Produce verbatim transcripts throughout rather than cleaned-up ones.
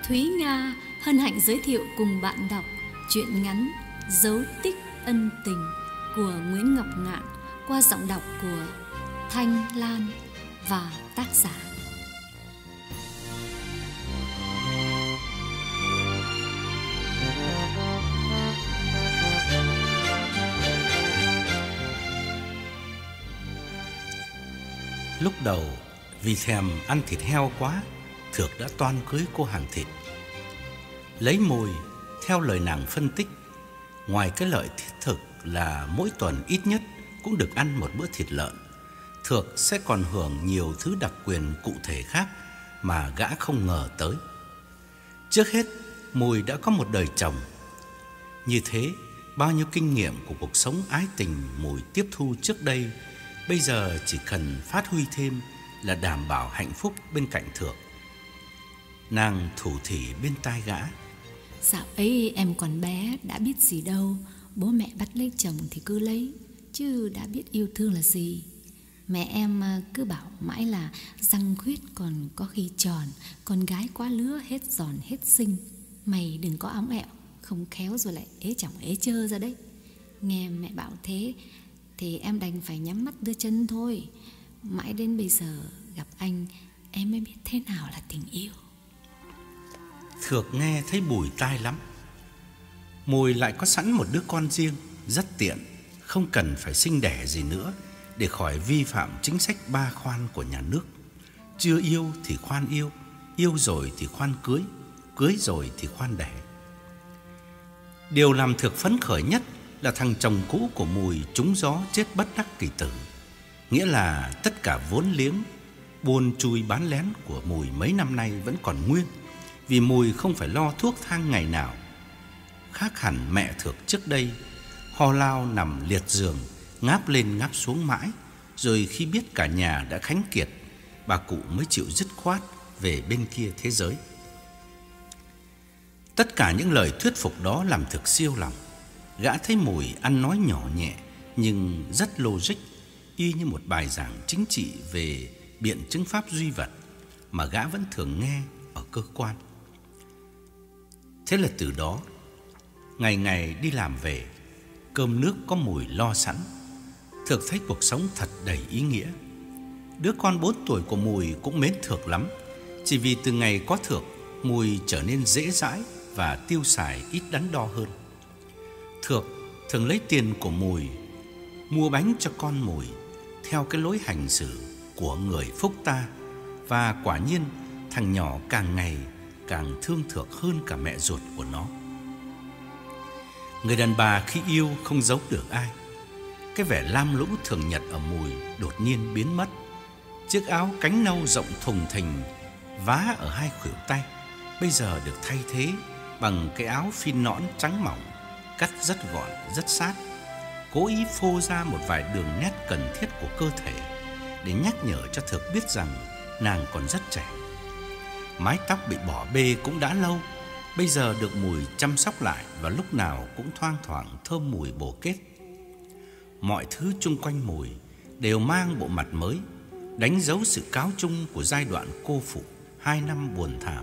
Thúy Nga hân hạnh giới thiệu cùng bạn đọc truyện ngắn Dấu tích ân tình của Nguyễn Ngọc Ngạn qua giọng đọc của Thanh Lan và tác giả. Lúc đầu vì thèm ăn thịt heo quá, Thược đã toan cưới cô hàng thịt. Lấy Mùi, theo lời nàng phân tích, ngoài cái lợi thiết thực là mỗi tuần ít nhất cũng được ăn một bữa thịt lợn, Thược sẽ còn hưởng nhiều thứ đặc quyền cụ thể khác mà gã không ngờ tới. Trước hết, Mùi đã có một đời chồng. Như thế, bao nhiêu kinh nghiệm của cuộc sống ái tình Mùi tiếp thu trước đây bây giờ chỉ cần phát huy thêm là đảm bảo hạnh phúc bên cạnh Thược. Nàng thủ thỉ bên tai gã: Dạo ấy em còn bé, đã biết gì đâu. Bố mẹ bắt lấy chồng thì cứ lấy, chứ đã biết yêu thương là gì. Mẹ em cứ bảo mãi là răng khuyết còn có khi tròn, con gái quá lứa hết giòn hết xinh. Mày đừng có óng ẹo, không khéo rồi lại ế chồng ế chơ ra đấy. Nghe mẹ bảo thế thì em đành phải nhắm mắt đưa chân thôi. Mãi đến bây giờ gặp anh, em mới biết thế nào là tình yêu. Thược nghe thấy bùi tai lắm. Mùi lại có sẵn một đứa con riêng, rất tiện, không cần phải sinh đẻ gì nữa để khỏi vi phạm chính sách ba khoan của nhà nước. Chưa yêu thì khoan yêu, yêu rồi thì khoan cưới, cưới rồi thì khoan đẻ. Điều làm Thược phấn khởi nhất là thằng chồng cũ của Mùi trúng gió chết bất đắc kỳ tử. Nghĩa là tất cả vốn liếng buôn chui bán lén của Mùi mấy năm nay vẫn còn nguyên, vì Mùi không phải lo thuốc thang ngày nào. Khác hẳn mẹ Thược trước đây, ho lao nằm liệt giường, ngáp lên ngáp xuống mãi, rồi khi biết cả nhà đã khánh kiệt, bà cụ mới chịu dứt khoát về bên kia thế giới. Tất cả những lời thuyết phục đó làm Thược siêu lòng. Gã thấy Mùi ăn nói nhỏ nhẹ nhưng rất logic, y như một bài giảng chính trị về biện chứng pháp duy vật mà gã vẫn thường nghe ở cơ quan. Thế là từ đó, ngày ngày đi làm về, cơm nước có Mùi lo sẵn, Thược thấy cuộc sống thật đầy ý nghĩa. Đứa con bốn tuổi của Mùi cũng mến Thược lắm, chỉ vì từ ngày có Thược, Mùi trở nên dễ dãi và tiêu xài ít đắn đo hơn. Thược thường lấy tiền của Mùi mua bánh cho con Mùi theo cái lối hành xử của người phúc ta, và quả nhiên thằng nhỏ càng ngày càng thương Thược hơn cả mẹ ruột của nó. Người đàn bà khi yêu không giấu được ai. Cái vẻ lam lũ thường nhật ở Mùi đột nhiên biến mất. Chiếc áo cánh nâu rộng thùng thình vá ở hai khuỷu tay bây giờ được thay thế bằng cái áo phin nõn trắng mỏng, cắt rất gọn, rất sát, cố ý phô ra một vài đường nét cần thiết của cơ thể để nhắc nhở cho Thược biết rằng nàng còn rất trẻ. Mái tóc bị bỏ bê cũng đã lâu, bây giờ được Mùi chăm sóc lại và lúc nào cũng thoang thoảng thơm mùi bồ kết. Mọi thứ chung quanh Mùi đều mang bộ mặt mới, đánh dấu sự cáo chung của giai đoạn cô phụ hai năm buồn thảm.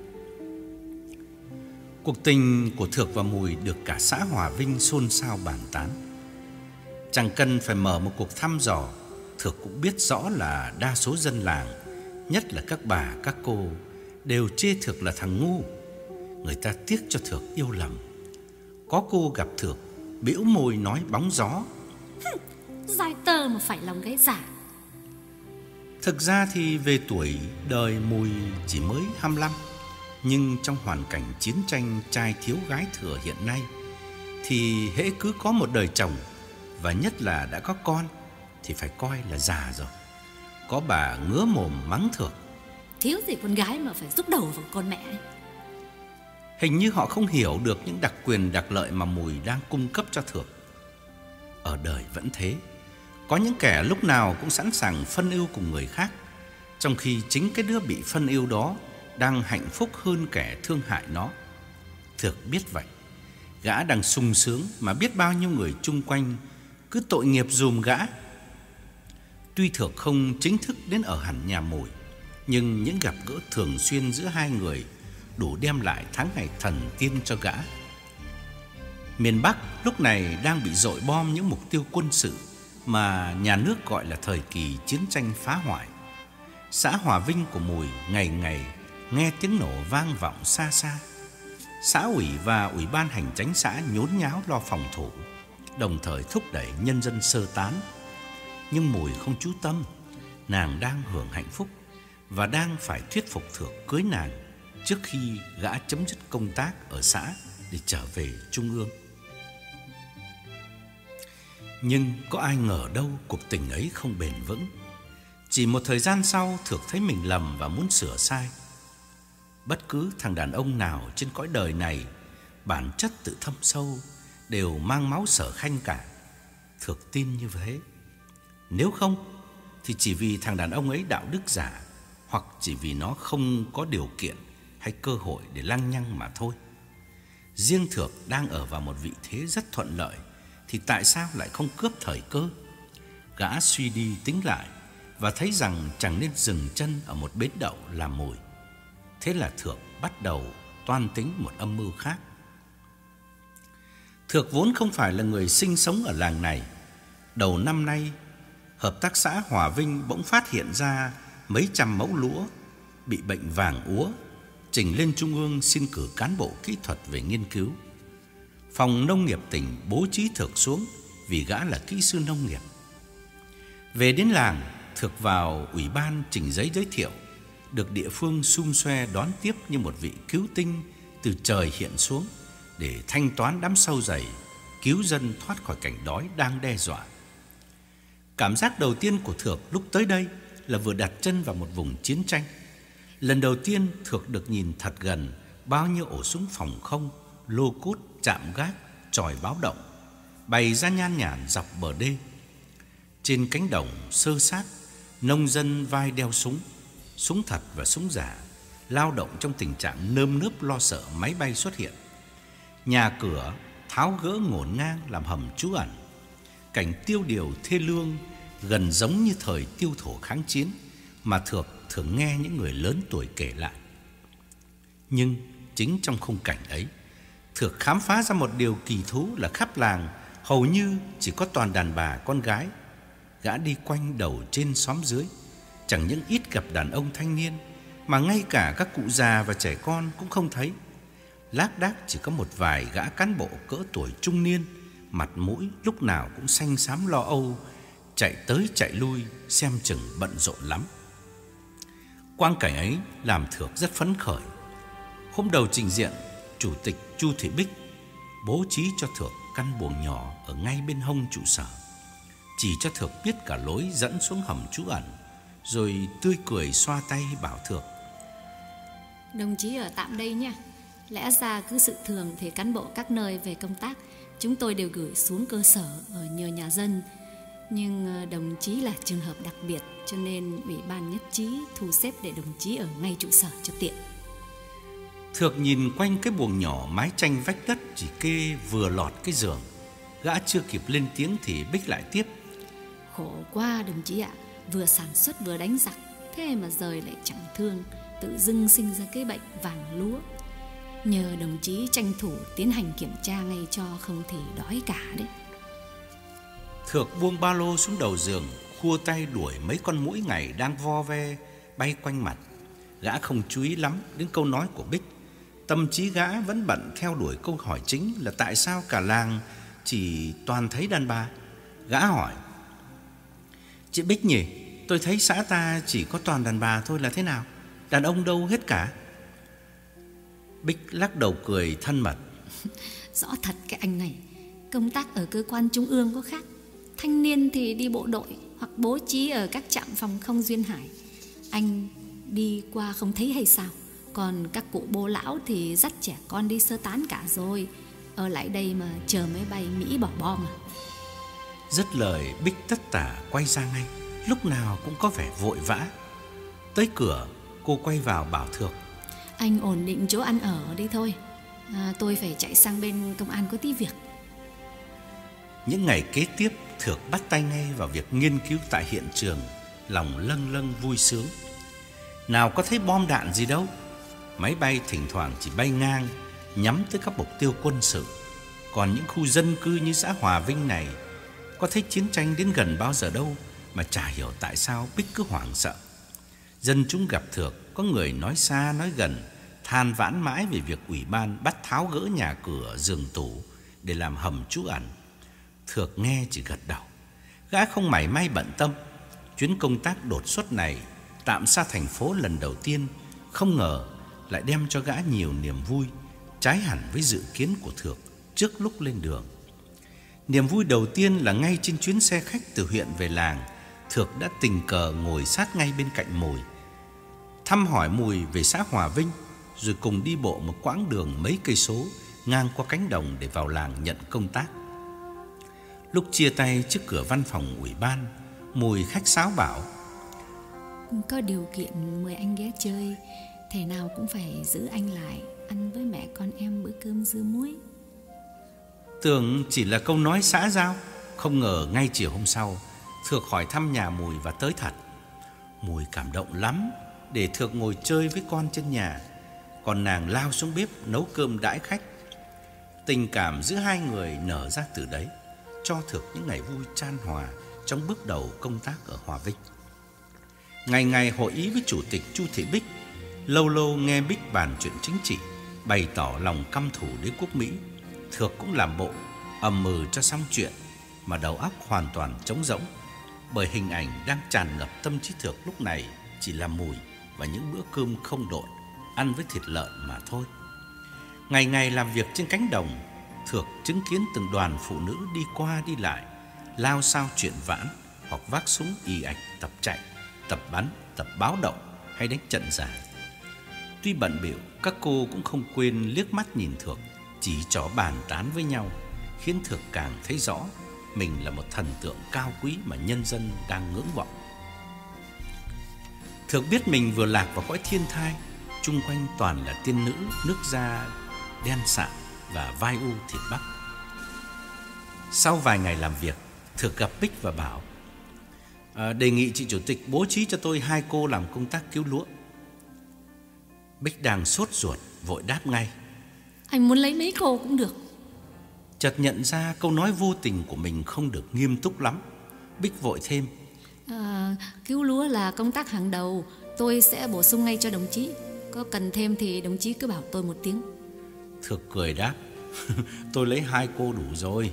Cuộc tình của Thược và Mùi được cả xã Hòa Vinh xôn xao bàn tán. Chẳng cần phải mở một cuộc thăm dò, Thược cũng biết rõ là đa số dân làng, nhất là các bà, các cô, đều chê Thược là thằng ngu. Người ta tiếc cho Thược yêu lầm. Có cô gặp Thược, bĩu môi nói bóng gió: Giai tơ mà phải lòng gái giả. Thực ra thì về tuổi đời Mùi chỉ mới hai mươi lăm, nhưng trong hoàn cảnh chiến tranh trai thiếu gái thừa hiện nay thì hễ cứ có một đời chồng, và nhất là đã có con, thì phải coi là già rồi. Có bà ngứa mồm mắng Thược: Thiếu gì con gái mà phải rúc đầu vào con mẹ ấy. Hình như họ không hiểu được những đặc quyền đặc lợi mà Mùi đang cung cấp cho Thược. Ở đời vẫn thế, có những kẻ lúc nào cũng sẵn sàng phân ưu cùng người khác, trong khi chính cái đứa bị phân ưu đó đang hạnh phúc hơn kẻ thương hại nó. Thược biết vậy. Gã đang sung sướng mà biết bao nhiêu người chung quanh cứ tội nghiệp dùm gã. Tuy Thược không chính thức đến ở hẳn nhà Mùi, nhưng những gặp gỡ thường xuyên giữa hai người đủ đem lại tháng ngày thần tiên cho gã. Miền Bắc lúc này đang bị dội bom những mục tiêu quân sự mà nhà nước gọi là thời kỳ chiến tranh phá hoại. Xã Hòa Vinh của Mùi ngày ngày nghe tiếng nổ vang vọng xa xa. Xã ủy và ủy ban hành chánh xã nhốn nháo lo phòng thủ, đồng thời thúc đẩy nhân dân sơ tán. Nhưng Mùi không chú tâm, nàng đang hưởng hạnh phúc và đang phải thuyết phục Thược cưới nàng trước khi gã chấm dứt công tác ở xã để trở về Trung ương. Nhưng có ai ngờ đâu cuộc tình ấy không bền vững. Chỉ một thời gian sau, Thược thấy mình lầm và muốn sửa sai. Bất cứ thằng đàn ông nào trên cõi đời này bản chất tự thâm sâu đều mang máu Sở Khanh cả. Thược tin như thế. Nếu không thì chỉ vì thằng đàn ông ấy đạo đức giả, hoặc chỉ vì nó không có điều kiện hay cơ hội để lăng nhăng mà thôi. Riêng Thược đang ở vào một vị thế rất thuận lợi, thì tại sao lại không cướp thời cơ? Gã suy đi tính lại và thấy rằng chẳng nên dừng chân ở một bến đậu làm mồi. Thế là Thược bắt đầu toan tính một âm mưu khác. Thược vốn không phải là người sinh sống ở làng này. Đầu năm nay, hợp tác xã Hòa Vinh bỗng phát hiện ra mấy trăm mẫu lúa bị bệnh vàng úa, trình lên Trung ương xin cử cán bộ kỹ thuật về nghiên cứu. Phòng nông nghiệp tỉnh bố trí Thược xuống vì gã là kỹ sư nông nghiệp. Về đến làng, Thược vào ủy ban trình giấy giới thiệu, được địa phương sum xoe đón tiếp như một vị cứu tinh từ trời hiện xuống để thanh toán đám sâu dày, cứu dân thoát khỏi cảnh đói đang đe dọa. Cảm giác đầu tiên của Thược lúc tới đây là vừa đặt chân vào một vùng chiến tranh. Lần đầu tiên Thược được nhìn thật gần bao nhiêu ổ súng phòng không, lô cốt, chạm gác, chòi báo động bày ra nhan nhản dọc bờ đê. Trên cánh đồng sơ sát, nông dân vai đeo súng, súng thật và súng giả, lao động trong tình trạng nơm nớp lo sợ máy bay xuất hiện. Nhà cửa tháo gỡ ngổn ngang làm hầm trú ẩn. Cảnh tiêu điều thê lương gần giống như thời tiêu thổ kháng chiến mà Thược thường nghe những người lớn tuổi kể lại. Nhưng chính trong khung cảnh ấy, Thược khám phá ra một điều kỳ thú là khắp làng hầu như chỉ có toàn đàn bà con gái. Gã đi quanh đầu trên xóm dưới, chẳng những ít gặp đàn ông thanh niên, mà ngay cả các cụ già và trẻ con cũng không thấy. Lác đác chỉ có một vài gã cán bộ cỡ tuổi trung niên, mặt mũi lúc nào cũng xanh xám lo âu, chạy tới chạy lui, xem chừng bận rộn lắm. Quang cảnh ấy làm Thược rất phấn khởi. Hôm đầu trình diện, Chủ tịch Chu Thị Bích bố trí cho Thược căn buồng nhỏ ở ngay bên hông trụ sở, chỉ cho Thược biết cả lối dẫn xuống hầm trú ẩn, rồi tươi cười xoa tay bảo Thược: Đồng chí ở tạm đây nha. Lẽ ra cứ sự thường thì cán bộ các nơi về công tác chúng tôi đều gửi xuống cơ sở ở nhờ nhà dân. Nhưng đồng chí là trường hợp đặc biệt, cho nên ủy ban nhất trí thu xếp để đồng chí ở ngay trụ sở cho tiện. Thược nhìn quanh cái buồng nhỏ mái tranh vách đất chỉ kê vừa lọt cái giường. Gã chưa kịp lên tiếng thì Bích lại tiếp: Khổ quá đồng chí ạ, vừa sản xuất vừa đánh giặc, thế mà rời lại chẳng thương, tự dưng sinh ra cái bệnh vàng lúa. Nhờ đồng chí tranh thủ tiến hành kiểm tra ngay cho, không thì đói cả đấy. Thược buông ba lô xuống đầu giường, khua tay đuổi mấy con muỗi ngày đang vo ve bay quanh mặt. Gã không chú ý lắm đến câu nói của Bích. Tâm trí gã vẫn bận theo đuổi câu hỏi chính là tại sao cả làng chỉ toàn thấy đàn bà. Gã hỏi: Chị Bích nhỉ, tôi thấy xã ta chỉ có toàn đàn bà thôi là thế nào? Đàn ông đâu hết cả? Bích lắc đầu cười thân mật: Rõ thật cái anh này, công tác ở cơ quan trung ương có khác. Thanh niên thì đi bộ đội hoặc bố trí ở các trạm phòng không duyên hải. Anh đi qua không thấy hay sao? Còn các cụ bố lão thì dắt trẻ con đi sơ tán cả rồi, ở lại đây mà chờ máy bay Mỹ bỏ bom à? Dứt lời, Bích tất tả quay ra ngay, lúc nào cũng có vẻ vội vã. Tới cửa, cô quay vào bảo Thược: Anh ổn định chỗ ăn ở đi thôi, à, tôi phải chạy sang bên công an có tí việc. Những ngày kế tiếp, Thược bắt tay ngay vào việc nghiên cứu tại hiện trường, lòng lâng lâng vui sướng. Nào có thấy bom đạn gì đâu, Máy bay thỉnh thoảng chỉ bay ngang, nhắm tới các mục tiêu quân sự. Còn những khu dân cư như xã Hòa Vinh này, có thấy chiến tranh đến gần bao giờ đâu mà chả hiểu tại sao Bích cứ hoảng sợ. Dân chúng gặp Thược, có người nói xa nói gần, than vãn mãi về việc ủy ban bắt tháo gỡ nhà cửa, giường tủ để làm hầm trú ẩn. Thược nghe chỉ gật đầu. Gã không mảy may bận tâm. Chuyến công tác đột xuất này, tạm xa thành phố lần đầu tiên, không ngờ lại đem cho gã nhiều niềm vui, trái hẳn với dự kiến của Thược trước lúc lên đường. Niềm vui đầu tiên là ngay trên chuyến xe khách từ huyện về làng, Thược đã tình cờ ngồi sát ngay bên cạnh Mùi, thăm hỏi Mùi về xã Hòa Vinh, rồi cùng đi bộ một quãng đường mấy cây số ngang qua cánh đồng để vào làng nhận công tác. Lúc chia tay trước cửa văn phòng ủy ban, Mùi khách sáo bảo: Có điều kiện mời anh ghé chơi, thể nào cũng phải giữ anh lại ăn với mẹ con em bữa cơm dưa muối. Tưởng chỉ là câu nói xã giao, không ngờ ngay chiều hôm sau Thược hỏi thăm nhà Mùi và tới thật. Mùi cảm động lắm, để Thược ngồi chơi với con trên nhà, còn nàng lao xuống bếp nấu cơm đãi khách. Tình cảm giữa hai người nở ra từ đấy, cho Thược những ngày vui chan hòa trong bước đầu công tác ở Hòa Vinh. Ngày ngày hội ý với chủ tịch Chu Thị Bích, lâu lâu nghe Bích bàn chuyện chính trị, bày tỏ lòng căm thù đế quốc Mỹ. Thược cũng làm bộ ầm ừ cho xong chuyện, mà đầu óc hoàn toàn trống rỗng, bởi hình ảnh đang tràn ngập tâm trí Thược lúc này chỉ là Mùi và những bữa cơm không độn ăn với thịt lợn mà thôi. Ngày ngày làm việc trên cánh đồng, Thược chứng kiến từng đoàn phụ nữ đi qua đi lại, lao sao chuyện vãn hoặc vác súng ì ạch tập chạy, tập bắn, tập báo động hay đánh trận giả. Tuy bận bịu, các cô cũng không quên liếc mắt nhìn Thược, chỉ trỏ bàn tán với nhau, khiến Thược càng thấy rõ mình là một thần tượng cao quý mà nhân dân đang ngưỡng vọng. Thược biết mình vừa lạc vào cõi thiên thai, chung quanh toàn là tiên nữ, nước da đen sạm và vai u thịt bắp. Sau vài ngày làm việc, Thược gặp Bích và bảo: à, đề nghị chị chủ tịch bố trí cho tôi hai cô làm công tác cứu lúa. Bích đang sốt ruột, vội đáp ngay: Anh muốn lấy mấy cô cũng được. Chợt nhận ra câu nói vô tình của mình không được nghiêm túc lắm, Bích vội thêm: à, Cứu lúa là công tác hàng đầu, tôi sẽ bổ sung ngay cho đồng chí. Có cần thêm thì đồng chí cứ bảo tôi một tiếng. Thược cười đáp: tôi lấy hai cô đủ rồi.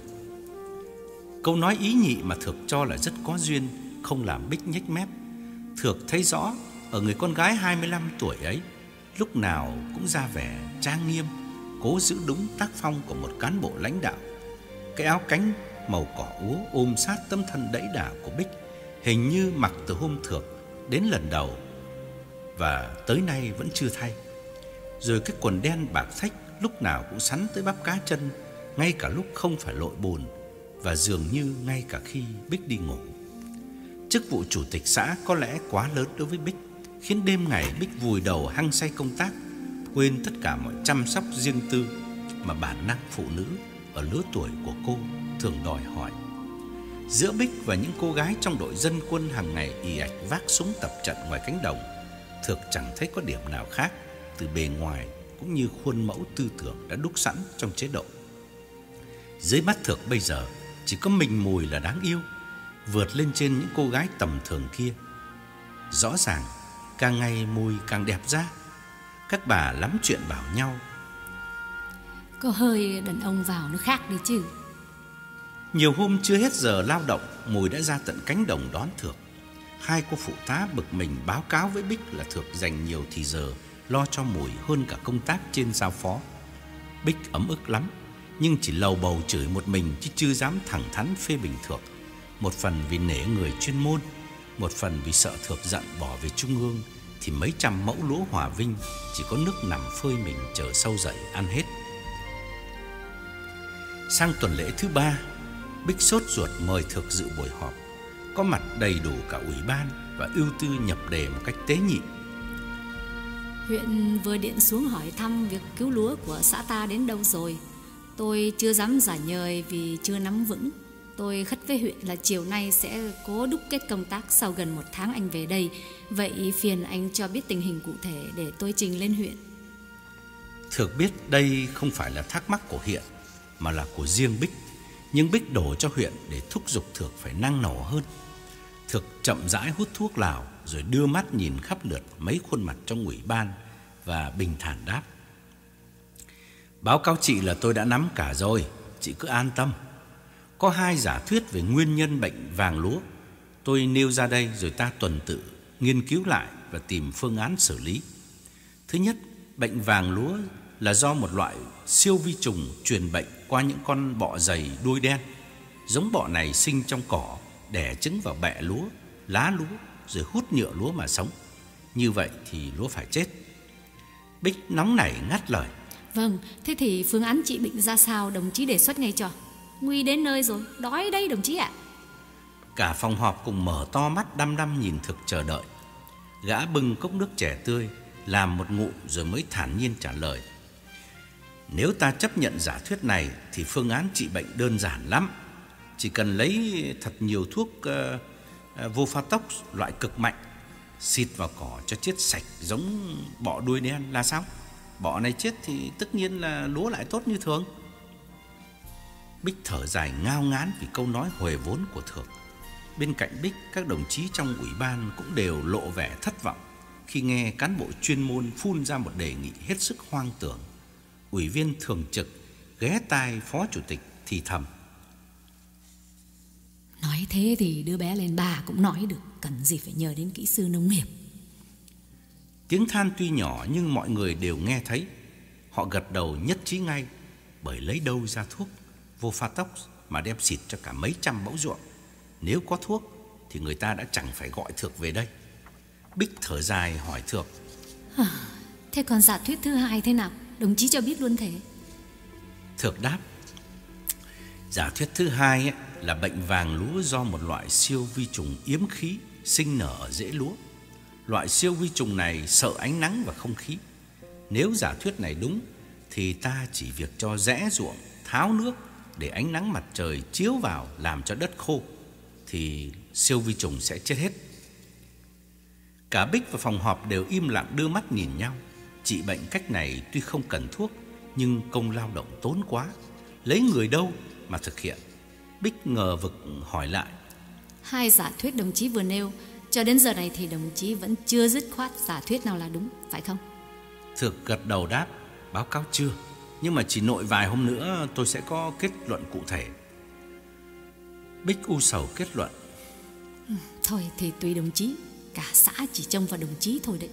Câu nói ý nhị mà Thược cho là rất có duyên không làm Bích nhếch mép. Thược thấy rõ ở người con gái hai mươi lăm tuổi ấy, lúc nào cũng ra vẻ trang nghiêm, cố giữ đúng tác phong của một cán bộ lãnh đạo. Cái áo cánh màu cỏ úa ôm sát tấm thân đẫy đà của Bích, hình như mặc từ hôm Thược đến lần đầu và tới nay vẫn chưa thay. Rồi cái quần đen bạc thách lúc nào cũng sắn tới bắp cá chân, ngay cả lúc không phải lội bùn, và dường như ngay cả khi Bích đi ngủ. Chức vụ chủ tịch xã có lẽ quá lớn đối với Bích, khiến đêm ngày Bích vùi đầu hăng say công tác, quên tất cả mọi chăm sóc riêng tư mà bản năng phụ nữ ở lứa tuổi của cô thường đòi hỏi. Giữa Bích và những cô gái trong đội dân quân hàng ngày ì ạch vác súng tập trận ngoài cánh đồng, Thược chẳng thấy có điểm nào khác từ bề ngoài cũng như khuôn mẫu tư tưởng đã đúc sẵn trong chế độ. Dưới mắt Thược bây giờ chỉ có mình Mùi là đáng yêu, vượt lên trên những cô gái tầm thường kia. Rõ ràng càng ngày Mùi càng đẹp ra. Các bà lắm chuyện bảo nhau: có hơi đàn ông vào nó khác đi chứ. Nhiều hôm chưa hết giờ lao động, Mùi đã ra tận cánh đồng đón Thược. Hai cô phụ tá bực mình báo cáo với Bích là Thược dành nhiều thì giờ lo cho Mùi hơn cả công tác trên giao phó. Bích ấm ức lắm, nhưng chỉ lầu bầu chửi một mình chứ chưa dám thẳng thắn phê bình Thược. Một phần vì nể người chuyên môn, một phần vì sợ Thược giận bỏ về trung ương thì mấy trăm mẫu lúa Hòa Vinh chỉ có nước nằm phơi mình chờ sâu dậy ăn hết. Sang tuần lễ thứ ba, Bích sốt ruột mời Thược dự buổi họp, có mặt đầy đủ cả ủy ban và ưu tư nhập đề một cách tế nhị. Huyện vừa điện xuống hỏi thăm việc cứu lúa của xã ta đến đâu rồi. Tôi chưa dám giả nhời vì chưa nắm vững. Tôi khất với huyện là chiều nay sẽ cố đúc kết công tác sau gần một tháng anh về đây. Vậy phiền anh cho biết tình hình cụ thể để tôi trình lên huyện. Thược biết đây không phải là thắc mắc của Hiện, mà là của riêng Bích. Nhưng Bích đổ cho Huyện để thúc giục Thược phải năng nổ hơn. Thược chậm rãi hút thuốc lào, rồi đưa mắt nhìn khắp lượt mấy khuôn mặt trong ủy ban và bình thản đáp: Báo cáo chị là tôi đã nắm cả rồi, chị cứ an tâm. Có hai giả thuyết về nguyên nhân bệnh vàng lúa. Tôi nêu ra đây rồi ta tuần tự nghiên cứu lại và tìm phương án xử lý. Thứ nhất, bệnh vàng lúa là do một loại siêu vi trùng truyền bệnh qua những con bọ dày đuôi đen. Giống bọ này sinh trong cỏ, đẻ trứng vào bẹ lúa, lá lúa, rồi hút nhựa lúa mà sống. Như vậy thì lúa phải chết. Bích nóng nảy ngắt lời: Vâng, thế thì phương án trị bệnh ra sao đồng chí đề xuất ngay cho. Nguy đến nơi rồi, đói đây đồng chí ạ. Cả phòng họp cùng mở to mắt đăm đăm nhìn Thực chờ đợi. Gã bưng cốc nước chè tươi, làm một ngụm rồi mới thản nhiên trả lời: Nếu ta chấp nhận giả thuyết này thì phương án trị bệnh đơn giản lắm. Chỉ cần lấy thật nhiều thuốc uh, uh, Vofatox loại cực mạnh, xịt vào cỏ cho chết sạch giống bọ đuôi đen là xong. Bọ này chết thì tất nhiên là lúa lại tốt như thường. Bích thở dài ngao ngán vì câu nói huề vốn của Thược. Bên cạnh Bích, các đồng chí trong ủy ban cũng đều lộ vẻ thất vọng khi nghe cán bộ chuyên môn phun ra một đề nghị hết sức hoang tưởng. Ủy viên thường trực ghé tai phó chủ tịch thì thầm: Nói thế thì đứa bé lên bà cũng nói được, cần gì phải nhờ đến kỹ sư nông nghiệp. Tiếng than tuy nhỏ nhưng mọi người đều nghe thấy. Họ gật đầu nhất trí ngay, bởi lấy đâu ra thuốc Vofatox mà đem xịt cho cả mấy trăm mẫu ruộng. Nếu có thuốc thì người ta đã chẳng phải gọi Thược về đây. Bích thở dài hỏi Thược: à, Thế còn giả thuyết thứ hai thế nào? Đồng chí cho biết luôn thế. Thược đáp: Giả thuyết thứ hai ấy, là bệnh vàng lúa do một loại siêu vi trùng yếm khí sinh nở ở rễ lúa. Loại siêu vi trùng này sợ ánh nắng và không khí. Nếu giả thuyết này đúng thì ta chỉ việc cho rẽ ruộng, tháo nước để ánh nắng mặt trời chiếu vào làm cho đất khô thì siêu vi trùng sẽ chết hết. Cả Bích và phòng họp đều im lặng đưa mắt nhìn nhau. Trị bệnh cách này tuy không cần thuốc nhưng công lao động tốn quá, lấy người đâu mà thực hiện. Bích ngờ vực hỏi lại: Hai giả thuyết đồng chí vừa nêu, cho đến giờ này thì đồng chí vẫn chưa dứt khoát giả thuyết nào là đúng, phải không? Thược gật đầu đáp: Báo cáo chưa, nhưng mà chỉ nội vài hôm nữa tôi sẽ có kết luận cụ thể. Bích u sầu kết luận: ừ, Thôi thì tùy đồng chí, cả xã chỉ trông vào đồng chí thôi đấy.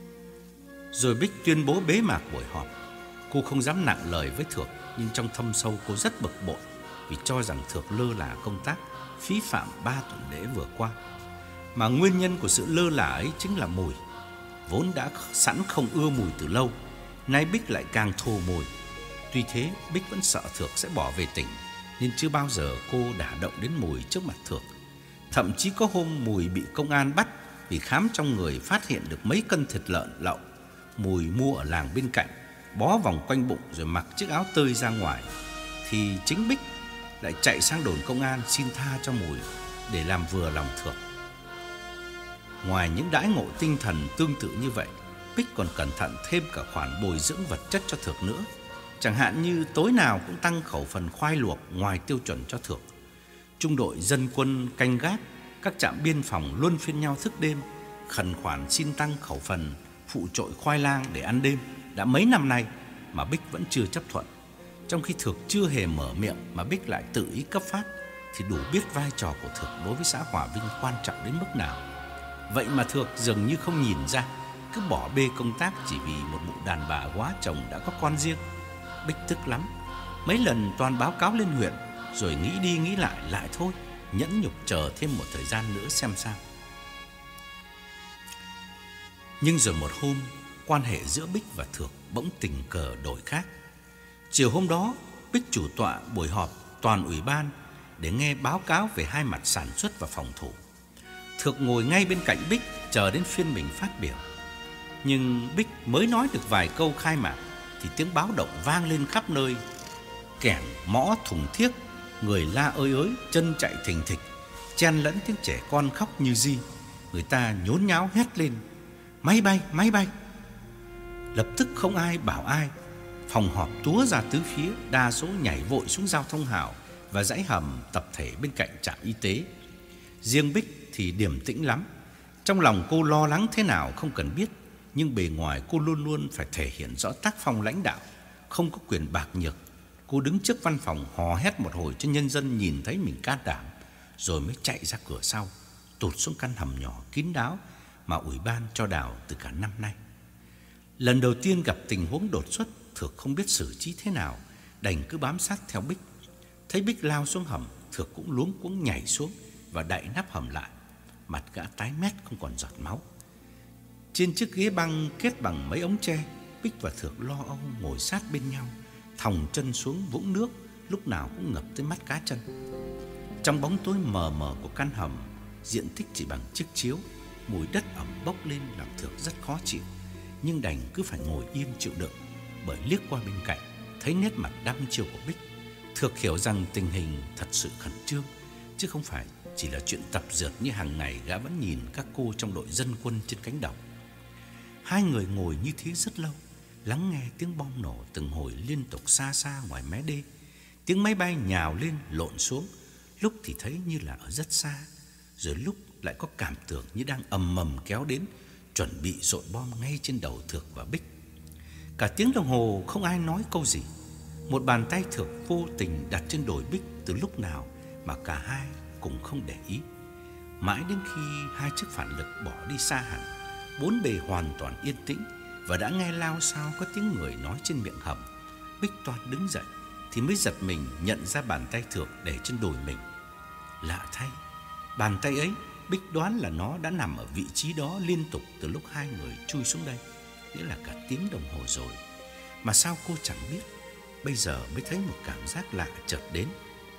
Rồi Bích tuyên bố bế mạc buổi họp. Cô không dám nặng lời với Thược, nhưng trong thâm sâu cô rất bực bội vì cho rằng Thược lơ là công tác, phí phạm ba tuần lễ vừa qua. Mà nguyên nhân của sự lơ là ấy chính là mùi. Vốn đã sẵn không ưa mùi từ lâu, nay Bích lại càng thô mùi. Tuy thế Bích vẫn sợ Thược sẽ bỏ về tỉnh, nên chưa bao giờ cô đả động đến mùi trước mặt Thược. Thậm chí có hôm mùi bị công an bắt vì khám trong người phát hiện được mấy cân thịt lợn lậu mùi mua ở làng bên cạnh, bó vòng quanh bụng rồi mặc chiếc áo tơi ra ngoài, thì chính Bích lại chạy sang đồn công an xin tha cho mùi để làm vừa lòng Thược. Ngoài những đãi ngộ tinh thần tương tự như vậy, Bích còn cẩn thận thêm cả khoản bồi dưỡng vật chất cho Thược nữa. Chẳng hạn như tối nào cũng tăng khẩu phần khoai luộc ngoài tiêu chuẩn cho Thược. Trung đội dân quân canh gác, các trạm biên phòng luân phiên nhau thức đêm khẩn khoản xin tăng khẩu phần phụ trội khoai lang để ăn đêm đã mấy năm nay mà Bích vẫn chưa chấp thuận. Trong khi Thược chưa hề mở miệng mà Bích lại tự ý cấp phát, thì đủ biết vai trò của Thược đối với xã Hòa Vinh quan trọng đến mức nào. Vậy mà Thược dường như không nhìn ra, cứ bỏ bê công tác chỉ vì một bộ đàn bà quá chồng đã có con riêng. Bích tức lắm, mấy lần toàn báo cáo lên huyện, rồi nghĩ đi nghĩ lại lại thôi, nhẫn nhục chờ thêm một thời gian nữa xem sao. Nhưng rồi một hôm, quan hệ giữa Bích và Thược bỗng tình cờ đổi khác. Chiều hôm đó, Bích chủ tọa buổi họp toàn ủy ban để nghe báo cáo về hai mặt sản xuất và phòng thủ. Thược ngồi ngay bên cạnh Bích chờ đến phiên mình phát biểu. Nhưng Bích mới nói được vài câu khai mạc thì tiếng báo động vang lên khắp nơi. Kẻng, mõ, thùng thiếc, người la ơi ới, chân chạy thình thịch, chen lẫn tiếng trẻ con khóc như ri. Người ta nhốn nháo hét lên: Máy bay, máy bay! Lập tức không ai bảo ai, Phòng họp túa ra tứ phía, đa số nhảy vội xuống giao thông hào và dãy hầm tập thể bên cạnh trạm y tế. Riêng Bích thì điềm tĩnh lắm. Trong lòng cô lo lắng thế nào không cần biết, nhưng bề ngoài cô luôn luôn phải thể hiện rõ tác phong lãnh đạo, không có quyền bạc nhược. Cô đứng trước văn phòng hò hét một hồi cho nhân dân nhìn thấy mình can đảm, rồi mới chạy ra cửa sau, tụt xuống căn hầm nhỏ kín đáo mà ủy ban cho đào từ cả năm nay. Lần đầu tiên gặp tình huống đột xuất, Thược không biết xử trí thế nào, đành cứ bám sát theo Bích. Thấy Bích lao xuống hầm, Thược cũng luống cuống nhảy xuống và đậy nắp hầm lại. Mặt gã tái mét không còn giọt máu. Trên chiếc ghế băng kết bằng mấy ống tre, Bích và Thược lo âu ngồi sát bên nhau, thòng chân xuống vũng nước lúc nào cũng ngập tới mắt cá chân. Trong bóng tối mờ mờ của căn hầm, diện tích chỉ bằng chiếc chiếu, mùi đất ẩm bốc lên làm Thược rất khó chịu, nhưng đành cứ phải ngồi im chịu đựng. Bởi liếc qua bên cạnh, thấy nét mặt đăm chiêu của Bích, Thược hiểu rằng tình hình thật sự khẩn trương, chứ không phải chỉ là chuyện tập dượt như hàng ngày gã vẫn nhìn các cô trong đội dân quân trên cánh đồng. Hai người ngồi như thế rất lâu, lắng nghe tiếng bom nổ từng hồi liên tục xa xa ngoài mé đê. Tiếng máy bay nhào lên lộn xuống, lúc thì thấy như là ở rất xa, rồi lúc lại có cảm tưởng như đang ầm ầm kéo đến, chuẩn bị dội bom ngay trên đầu Thược và Bích. Cả tiếng đồng hồ không ai nói câu gì. Một bàn tay Thược vô tình đặt trên đùi Bích từ lúc nào mà cả hai cũng không để ý. Mãi đến khi hai chiếc phản lực bỏ đi xa hẳn, bốn bề hoàn toàn yên tĩnh, và đã nghe lao sao có tiếng người nói trên miệng hầm, Bích toan đứng dậy thì mới giật mình nhận ra bàn tay Thược để trên đùi mình. Lạ thay, bàn tay ấy Bích đoán là nó đã nằm ở vị trí đó liên tục từ lúc hai người chui xuống đây, nghĩa là cả tiếng đồng hồ rồi. Mà sao cô chẳng biết, bây giờ mới thấy một cảm giác lạ chợt đến.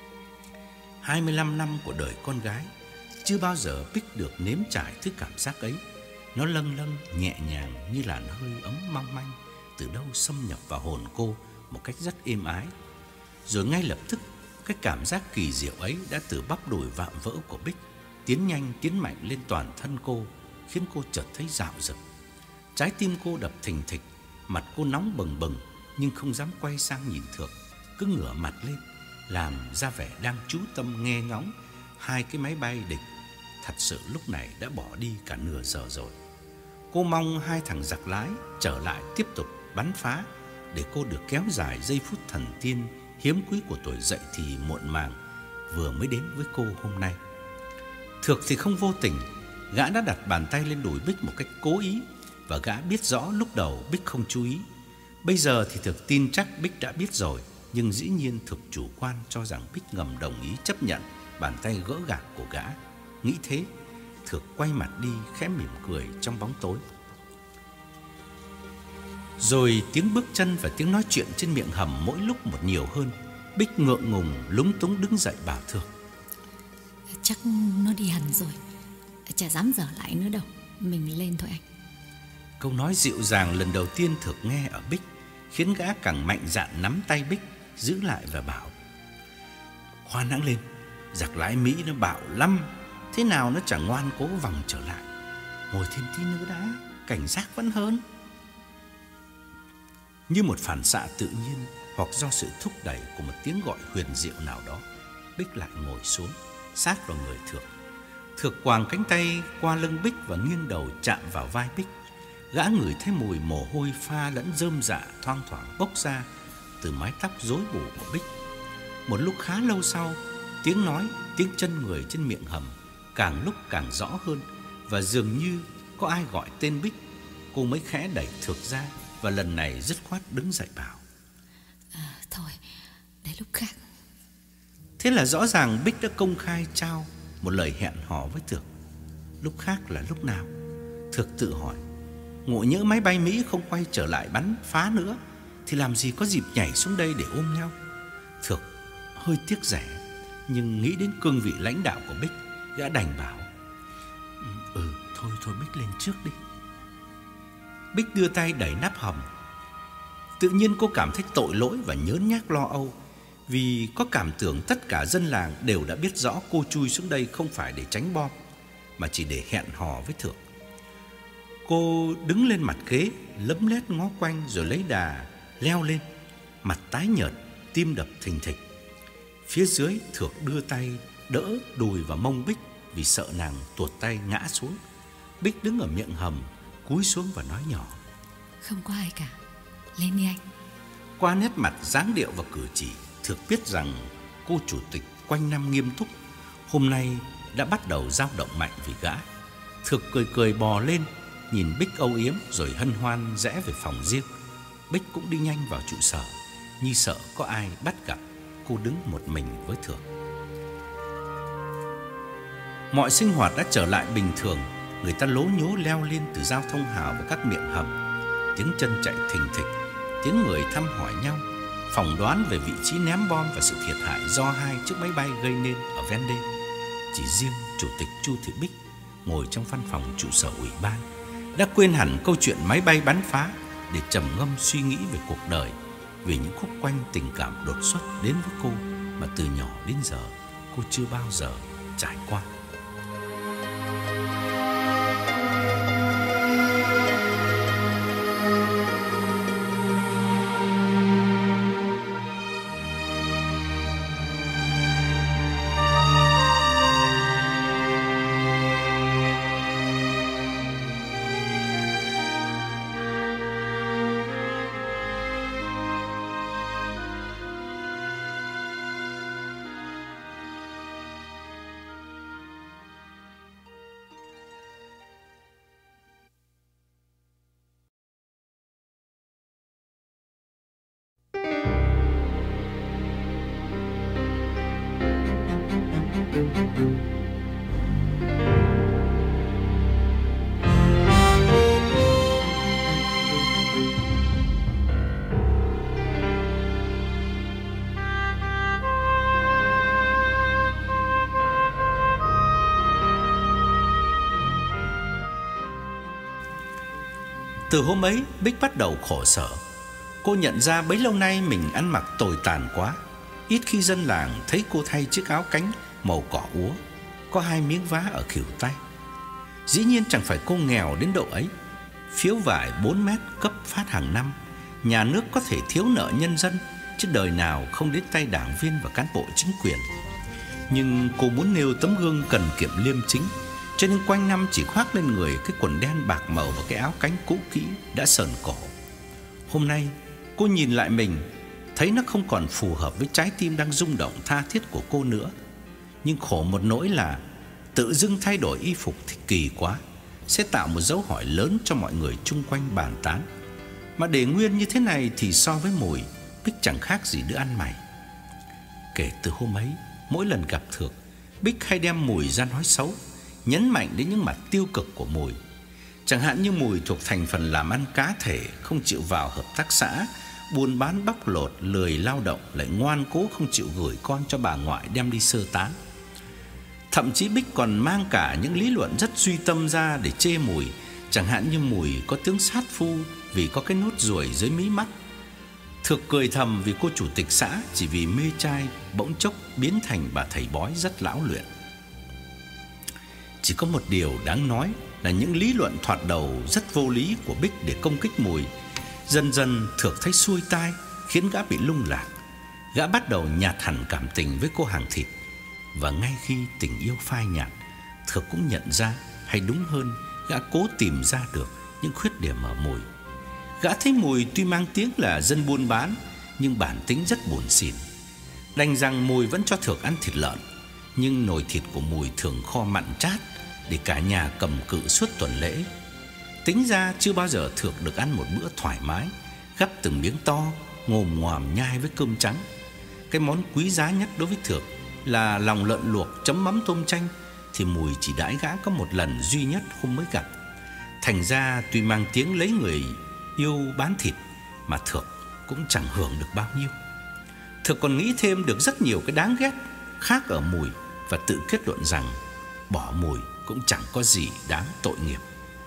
Hai mươi lăm năm của đời con gái, chưa bao giờ Bích được nếm trải thứ cảm giác ấy. Nó lâng lâng nhẹ nhàng như làn hơi ấm mong manh từ đâu xâm nhập vào hồn cô một cách rất êm ái. Rồi ngay lập tức, cái cảm giác kỳ diệu ấy đã từ bắp đùi vạm vỡ của Bích tiến nhanh tiến mạnh lên toàn thân cô, khiến cô chợt thấy dạo dực. Trái tim cô đập thình thịch, mặt cô nóng bừng bừng, nhưng không dám quay sang nhìn Thược, cứ ngửa mặt lên, làm ra vẻ đang chú tâm nghe ngóng hai cái máy bay địch. Thật sự lúc này đã bỏ đi cả nửa giờ rồi. Cô mong hai thằng giặc lái trở lại tiếp tục bắn phá, để cô được kéo dài giây phút thần tiên hiếm quý của tuổi dậy thì muộn màng vừa mới đến với cô hôm nay. Thược thì không vô tình, gã đã đặt bàn tay lên đùi Bích một cách cố ý, và gã biết rõ lúc đầu Bích không chú ý. Bây giờ thì Thược tin chắc Bích đã biết rồi, nhưng dĩ nhiên Thược chủ quan cho rằng Bích ngầm đồng ý chấp nhận bàn tay gỡ gạc của gã. Nghĩ thế, Thược quay mặt đi khẽ mỉm cười trong bóng tối. Rồi tiếng bước chân và tiếng nói chuyện trên miệng hầm mỗi lúc một nhiều hơn. Bích ngượng ngùng lúng túng đứng dậy bảo Thược: Chắc nó đi hẳn rồi, chả dám dở lại nữa đâu, mình lên thôi anh. Câu nói dịu dàng lần đầu tiên Thược nghe ở Bích khiến gã càng mạnh dạn nắm tay Bích giữ lại và bảo: Khoan hãng lên, giặc lái Mỹ nó bạo lắm, thế nào nó chẳng ngoan cố vòng trở lại. Ngồi thêm tí nữa đã, cảnh giác vẫn hơn. Như một phản xạ tự nhiên, hoặc do sự thúc đẩy của một tiếng gọi huyền diệu nào đó, Bích lại ngồi xuống sát vào người Thược. Thược quàng cánh tay qua lưng Bích và nghiêng đầu chạm vào vai Bích. Gã ngửi thấy mùi mồ hôi pha lẫn rơm rạ thoang thoảng bốc ra từ mái tóc rối bù của Bích. Một lúc khá lâu sau, tiếng nói, tiếng chân người trên miệng hầm càng lúc càng rõ hơn, và dường như có ai gọi tên Bích. Cô mới khẽ đẩy Thược ra, và lần này dứt khoát đứng dậy bảo: à, Thôi, để lúc khác. Thế là rõ ràng Bích đã công khai trao một lời hẹn hò với Thược. Lúc khác là lúc nào? Thược tự hỏi. Ngộ nhỡ máy bay Mỹ không quay trở lại bắn phá nữa thì làm gì có dịp nhảy xuống đây để ôm nhau. Thược hơi tiếc rẻ, nhưng nghĩ đến cương vị lãnh đạo của Bích, gã đành bảo: Ừ, thôi thôi Bích lên trước đi. Bích đưa tay đẩy nắp hầm. Tự nhiên cô cảm thấy tội lỗi và nhớn nhác lo âu, vì có cảm tưởng tất cả dân làng đều đã biết rõ cô chui xuống đây không phải để tránh bom, mà chỉ để hẹn hò với Thược. Cô đứng lên mặt ghế, lấm lét ngó quanh rồi lấy đà leo lên, mặt tái nhợt, tim đập thình thịch. Phía dưới Thược đưa tay đỡ đùi và mông Bích vì sợ nàng tuột tay ngã xuống. Bích đứng ở miệng hầm, cúi xuống và nói nhỏ: Không có ai cả, lên đi anh. Qua nét mặt, dáng điệu và cử chỉ, Thược biết rằng cô chủ tịch quanh năm nghiêm túc, hôm nay đã bắt đầu dao động mạnh vì gã. Thược cười cười bò lên, nhìn Bích âu yếm rồi hân hoan rẽ về phòng riêng. Bích cũng đi nhanh vào trụ sở, như sợ có ai bắt gặp cô đứng một mình với Thược. Mọi sinh hoạt đã trở lại bình thường. Người ta lố nhố leo lên từ giao thông hào và các miệng hầm. Tiếng chân chạy thình thịch, tiếng người thăm hỏi nhau, phỏng đoán về vị trí ném bom và sự thiệt hại do hai chiếc máy bay gây nên ở ven đê. Chỉ riêng Chủ tịch Chu Thị Bích ngồi trong văn phòng trụ sở ủy ban đã quên hẳn câu chuyện máy bay bắn phá để trầm ngâm suy nghĩ về cuộc đời, về những khúc quanh tình cảm đột xuất đến với cô mà từ nhỏ đến giờ cô chưa bao giờ trải qua. Từ hôm ấy, Bích bắt đầu khổ sở. Cô nhận ra bấy lâu nay mình ăn mặc tồi tàn quá. Ít khi dân làng thấy cô thay chiếc áo cánh màu cỏ úa, có hai miếng vá ở khuỷu tay. Dĩ nhiên chẳng phải cô nghèo đến độ ấy. Phiếu vải bốn mét cấp phát hàng năm, nhà nước có thể thiếu nợ nhân dân, chứ đời nào không đến tay đảng viên và cán bộ chính quyền. Nhưng cô muốn nêu tấm gương cần kiệm liêm chính, cho nên quanh năm chỉ khoác lên người cái quần đen bạc màu và cái áo cánh cũ kỹ đã sờn cổ. Hôm nay cô nhìn lại mình, thấy nó không còn phù hợp với trái tim đang rung động tha thiết của cô nữa. Nhưng khổ một nỗi là tự dưng thay đổi y phục thì kỳ quá, sẽ tạo một dấu hỏi lớn cho mọi người chung quanh bàn tán. Mà để nguyên như thế này thì so với Mùi, Bích chẳng khác gì đứa ăn mày. Kể từ hôm ấy, mỗi lần gặp Thược, Bích hay đem Mùi ra nói xấu, nhấn mạnh đến những mặt tiêu cực của Mùi. Chẳng hạn như Mùi thuộc thành phần làm ăn cá thể, không chịu vào hợp tác xã, buôn bán bóc lột, lười lao động, lại ngoan cố không chịu gửi con cho bà ngoại đem đi sơ tán. Thậm chí Bích còn mang cả những lý luận rất duy tâm ra để chê Mùi. Chẳng hạn như Mùi có tướng sát phu vì có cái nốt ruồi dưới mí mắt. Thược cười thầm vì cô chủ tịch xã chỉ vì mê trai bỗng chốc biến thành bà thầy bói rất lão luyện. Chỉ có một điều đáng nói là những lý luận thoạt đầu rất vô lý của Bích để công kích Mùi, dần dần Thược thấy xuôi tai, khiến gã bị lung lạc. Gã bắt đầu nhạt hẳn cảm tình với cô hàng thịt. Và ngay khi tình yêu phai nhạt, Thược cũng nhận ra, hay đúng hơn, gã cố tìm ra được những khuyết điểm ở Mùi. Gã thấy Mùi tuy mang tiếng là dân buôn bán, nhưng bản tính rất buồn xỉn. Đành rằng Mùi vẫn cho Thược ăn thịt lợn, nhưng nồi thịt của Mùi thường kho mặn chát để cả nhà cầm cự suốt tuần lễ. Tính ra chưa bao giờ Thược được ăn một bữa thoải mái, gắp từng miếng to, ngồm ngoàm nhai với cơm trắng. Cái món quý giá nhất đối với Thược là lòng lợn luộc chấm mắm tôm chanh, thì Mùi chỉ đãi gã có một lần duy nhất hôm mới gặp. Thành ra tuy mang tiếng lấy người yêu bán thịt, mà Thược cũng chẳng hưởng được bao nhiêu. Thược còn nghĩ thêm được rất nhiều cái đáng ghét khác ở Mùi, và tự kết luận rằng bỏ Mùi cũng chẳng có gì đáng tội nghiệp.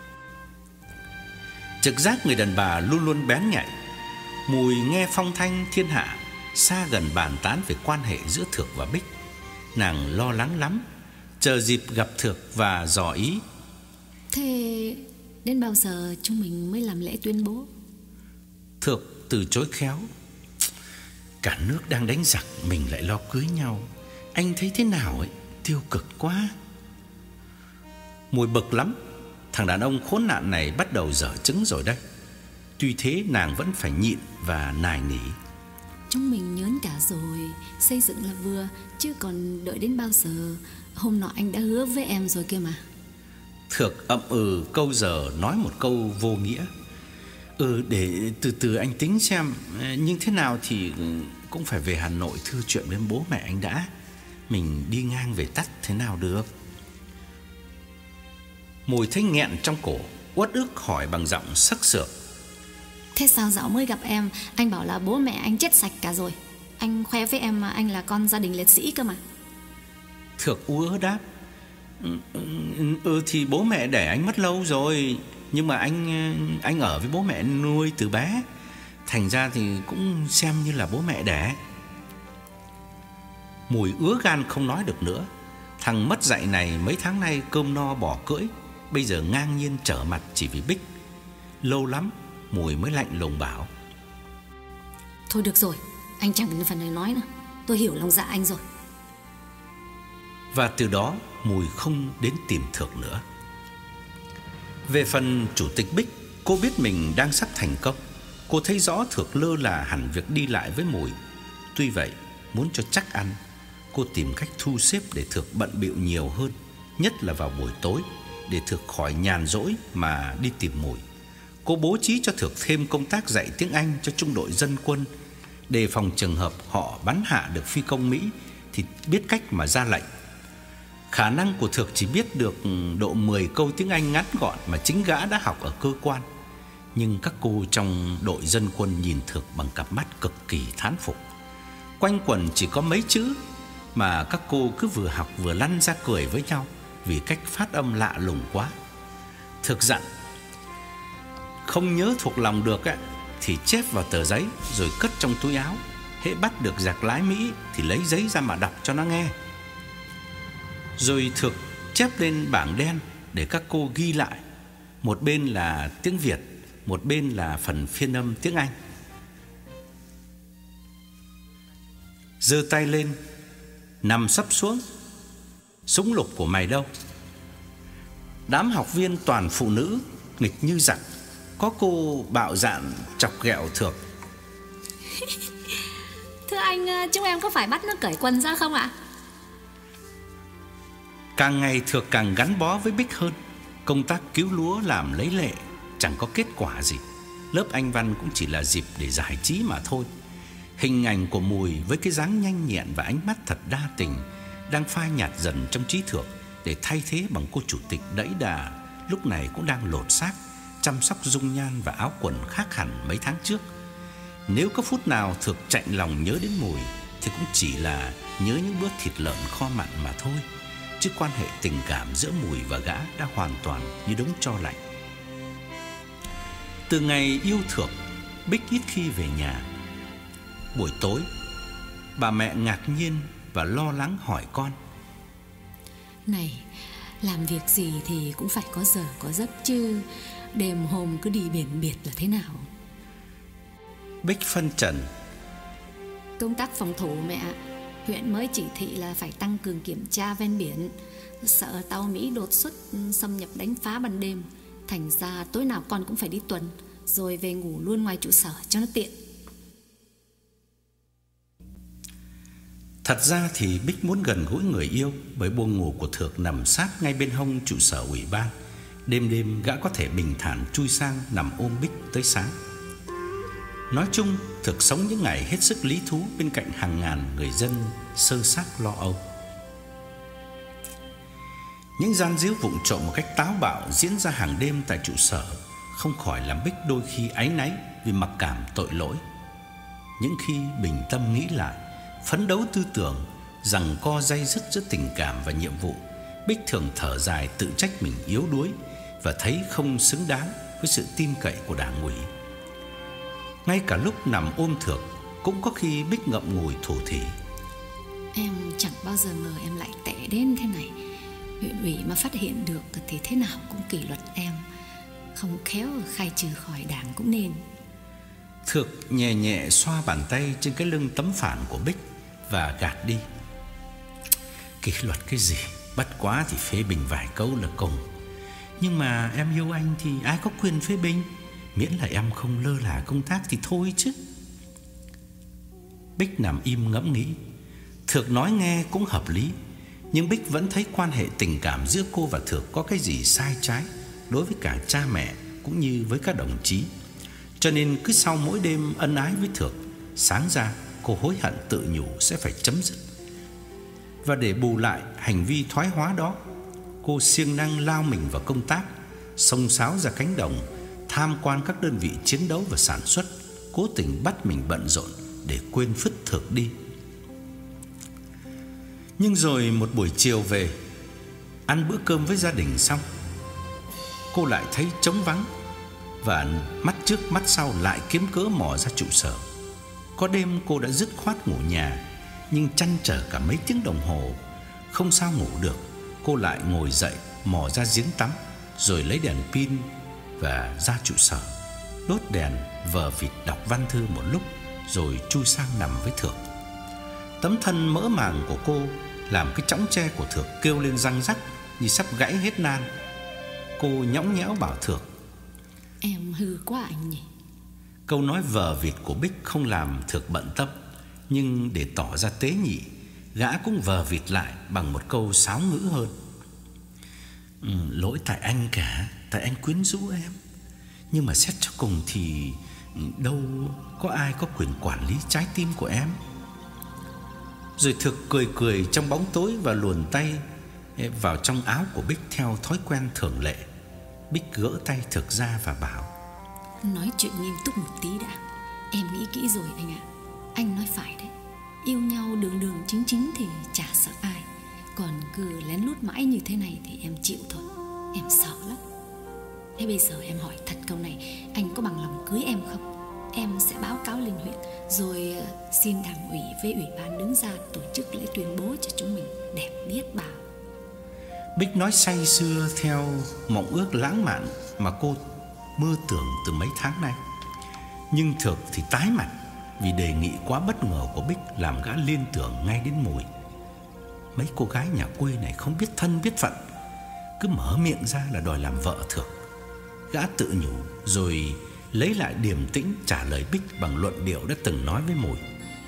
Trực giác người đàn bà luôn luôn bén nhạy. Mùi nghe phong thanh thiên hạ xa gần bàn tán về quan hệ giữa Thược và Bích. Nàng lo lắng lắm, chờ dịp gặp Thược và dò ý. Thế đến bao giờ chúng mình mới làm lễ tuyên bố? Thược từ chối khéo. Cả nước đang đánh giặc, mình lại lo cưới nhau. Anh thấy thế nào ấy? Tiêu cực quá. Mùi bực lắm. Thằng đàn ông khốn nạn này bắt đầu dở chứng rồi đây. Tuy thế nàng vẫn phải nhịn và nài nỉ. Chúng mình nhớn cả rồi, xây dựng là vừa, chứ còn đợi đến bao giờ? Hôm nọ anh đã hứa với em rồi kia mà. Thược ậm ừ câu giờ nói một câu vô nghĩa. Ừ, để từ từ anh tính xem. Nhưng thế nào thì cũng phải về Hà Nội thưa chuyện với bố mẹ anh đã. Mình đi ngang về tắt thế nào được. Mùi thấy nghẹn trong cổ, uất ức hỏi bằng giọng sắc sược. Thế sao dạo mới gặp em anh bảo là bố mẹ anh chết sạch cả rồi? Anh khoe với em mà anh là con gia đình liệt sĩ cơ mà. Thược ú ớ đáp. Ừ, ừ thì bố mẹ để anh mất lâu rồi, nhưng mà anh anh ở với bố mẹ nuôi từ bé, thành ra thì cũng xem như là bố mẹ đẻ. Mùi ứa gan không nói được nữa. Thằng mất dạy này mấy tháng nay cơm no bỏ cưỡi, bây giờ ngang nhiên trở mặt chỉ vì Bích. Lâu lắm Mùi mới lạnh lùng bảo. Thôi được rồi, anh chẳng cần phần này nói nữa. Tôi hiểu lòng dạ anh rồi. Và từ đó Mùi không đến tìm Thược nữa. Về phần chủ tịch Bích, cô biết mình đang sắp thành công. Cô thấy rõ Thược lơ là hẳn việc đi lại với Mùi. Tuy vậy, muốn cho chắc ăn, cô tìm cách thu xếp để Thược bận bịu nhiều hơn, nhất là vào buổi tối, để Thược khỏi nhàn rỗi mà đi tìm Mùi. Cô bố trí cho Thược thêm công tác dạy tiếng Anh cho trung đội dân quân, đề phòng trường hợp họ bắn hạ được phi công Mỹ thì biết cách mà ra lệnh. Khả năng của Thược chỉ biết được độ mười câu tiếng Anh ngắn gọn mà chính gã đã học ở cơ quan. Nhưng các cô trong đội dân quân nhìn Thược bằng cặp mắt cực kỳ thán phục. Quanh quẩn chỉ có mấy chữ mà các cô cứ vừa học vừa lăn ra cười với nhau vì cách phát âm lạ lùng quá. Thược dặn, không nhớ thuộc lòng được á thì chép vào tờ giấy rồi cất trong túi áo. Hễ bắt được giặc lái Mỹ thì lấy giấy ra mà đọc cho nó nghe. Rồi Thược chép lên bảng đen để các cô ghi lại. Một bên là tiếng Việt, một bên là phần phiên âm tiếng Anh. Giơ tay lên, nằm sấp xuống. Súng lục của mày đâu? Đám học viên toàn phụ nữ, nghịch như giặc. Có cô bạo dạn chọc ghẹo Thược. Thưa anh, chúng em có phải bắt nó cởi quần ra không ạ? Càng ngày Thược càng gắn bó với Bích hơn. Công tác cứu lúa làm lấy lệ, chẳng có kết quả gì. Lớp Anh văn cũng chỉ là dịp để giải trí mà thôi. Hình ảnh của Mùi với cái dáng nhanh nhẹn và ánh mắt thật đa tình đang phai nhạt dần trong trí Thược, để thay thế bằng cô chủ tịch đẫy đà, lúc này cũng đang lột xác, chăm sóc dung nhan và áo quần khác hẳn mấy tháng trước. Nếu có phút nào Thược chạnh lòng nhớ đến Mùi thì cũng chỉ là nhớ những bữa thịt lợn kho mặn mà thôi, chứ quan hệ tình cảm giữa Mùi và gã đã hoàn toàn như đống tro lạnh. Từ ngày yêu Thược, Bích ít khi về nhà. Buổi tối, bà mẹ ngạc nhiên và lo lắng hỏi con. Này, làm việc gì thì cũng phải có giờ có giấc chứ. Đêm hôm cứ đi biển biệt là thế nào? Bích phân trần. Công tác phòng thủ mẹ ạ. Huyện mới chỉ thị là phải tăng cường kiểm tra ven biển, sợ tàu Mỹ đột xuất xâm nhập đánh phá ban đêm. Thành ra tối nào con cũng phải đi tuần, rồi về ngủ luôn ngoài trụ sở cho nó tiện. Thật ra thì Bích muốn gần gũi người yêu, bởi buồng ngủ của Thược nằm sát ngay bên hông trụ sở ủy ban. Đêm đêm gã có thể bình thản chui sang nằm ôm Bích tới sáng. Nói chung, Thược sống những ngày hết sức lý thú bên cạnh hàng ngàn người dân sơ xác lo âu. Những gian díu vụng trộm một cách táo bạo diễn ra hàng đêm tại trụ sở không khỏi làm Bích đôi khi áy náy vì mặc cảm tội lỗi. Những khi bình tâm nghĩ lại, phấn đấu tư tưởng, giằng co day dứt giữa tình cảm và nhiệm vụ, Bích thường thở dài tự trách mình yếu đuối và thấy không xứng đáng với sự tin cậy của đảng ủy. Ngay cả lúc nằm ôm Thược, cũng có khi Bích ngậm ngùi thủ thỉ. Em chẳng bao giờ ngờ em lại tệ đến thế này. Huyện ủy mà phát hiện được thì thế nào cũng kỷ luật em, không khéo khai trừ khỏi đảng cũng nên. Thược nhẹ nhẹ xoa bàn tay trên cái lưng tấm phản của Bích và gạt đi. Kỷ luật cái gì, bắt quá thì phê bình vài câu là cùng. Nhưng mà em yêu anh thì ai có quyền phê bình, miễn là em không lơ là công tác thì thôi chứ. Bích nằm im ngẫm nghĩ. Thược nói nghe cũng hợp lý, nhưng Bích vẫn thấy quan hệ tình cảm giữa cô và Thược có cái gì sai trái đối với cả cha mẹ cũng như với các đồng chí. Cho nên cứ sau mỗi đêm ân ái với Thược, sáng ra cô hối hận tự nhủ sẽ phải chấm dứt. Và để bù lại hành vi thoái hóa đó, cô siêng năng lao mình vào công tác, xông xáo ra cánh đồng, tham quan các đơn vị chiến đấu và sản xuất, cố tình bắt mình bận rộn để quên phứt Thược đi. Nhưng rồi một buổi chiều về, ăn bữa cơm với gia đình xong, cô lại thấy trống vắng, và mắt trước mắt sau lại kiếm cớ mò ra trụ sở. Có đêm cô đã dứt khoát ngủ nhà, nhưng trăn trở cả mấy tiếng đồng hồ không sao ngủ được. Cô lại ngồi dậy mò ra giếng tắm, rồi lấy đèn pin và ra trụ sở, đốt đèn vờ vịt đọc văn thư một lúc, rồi chui sang nằm với Thược. Tấm thân mỡ màng của cô làm cái chõng tre của Thược kêu lên răng rắc như sắp gãy hết nan. Cô nhõng nhẽo bảo Thược: Em hư quá anh nhỉ. Câu nói vờ vịt của Bích không làm Thược bận tâm, nhưng để tỏ ra tế nhị, gã cũng vờ vịt lại bằng một câu sáo ngữ hơn. ừ, Lỗi tại anh cả, tại anh quyến rũ em. Nhưng mà xét cho cùng thì đâu có ai có quyền quản lý trái tim của em. Rồi Thược cười cười trong bóng tối và luồn tay vào trong áo của Bích theo thói quen thường lệ. Bích gỡ tay Thược ra và bảo: Nói chuyện nghiêm túc một tí đã. Em nghĩ kỹ rồi anh ạ. Anh nói phải đấy. Yêu nhau đường đường chính chính thì chả sợ ai. Còn cứ lén lút mãi như thế này thì em chịu thôi. Em sợ lắm. Thế bây giờ em hỏi thật câu này, anh có bằng lòng cưới em không? Em sẽ báo cáo lên huyện, rồi xin đảng ủy với ủy ban đứng ra tổ chức lễ tuyên bố cho chúng mình đẹp biết bao. Bích nói say sưa theo mộng ước lãng mạn mà cô mơ tưởng từ mấy tháng nay. Nhưng Thược thì tái mặt, vì đề nghị quá bất ngờ của Bích làm gã liên tưởng ngay đến Mùi. Mấy cô gái nhà quê này không biết thân biết phận, cứ mở miệng ra là đòi làm vợ Thược. Gã tự nhủ, rồi lấy lại điềm tĩnh trả lời Bích bằng luận điệu đã từng nói với Mùi: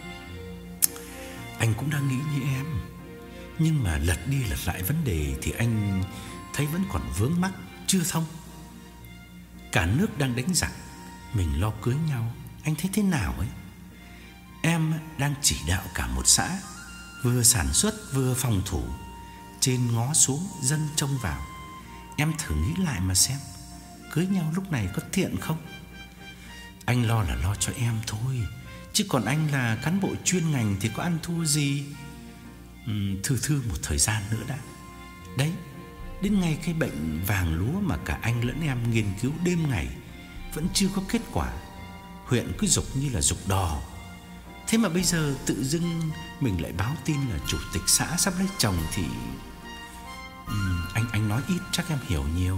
Anh cũng đang nghĩ như em, nhưng mà lật đi lật lại vấn đề thì anh thấy vẫn còn vướng mắc chưa thông. Cả nước đang đánh giặc, mình lo cưới nhau, anh thấy thế nào ấy? Em đang chỉ đạo cả một xã, vừa sản xuất vừa phòng thủ, trên ngó xuống dân trông vào. Em thử nghĩ lại mà xem, cưới nhau lúc này có tiện không? Anh lo là lo cho em thôi, chứ còn anh là cán bộ chuyên ngành thì có ăn thua gì. uhm, Thư thư một thời gian nữa đã. Đấy, đến ngay cái bệnh vàng lúa mà cả anh lẫn em nghiên cứu đêm ngày vẫn chưa có kết quả, huyện cứ giục như là giục đò. Thế mà bây giờ tự dưng mình lại báo tin là chủ tịch xã sắp lấy chồng thì uhm, Anh anh nói ít chắc em hiểu nhiều.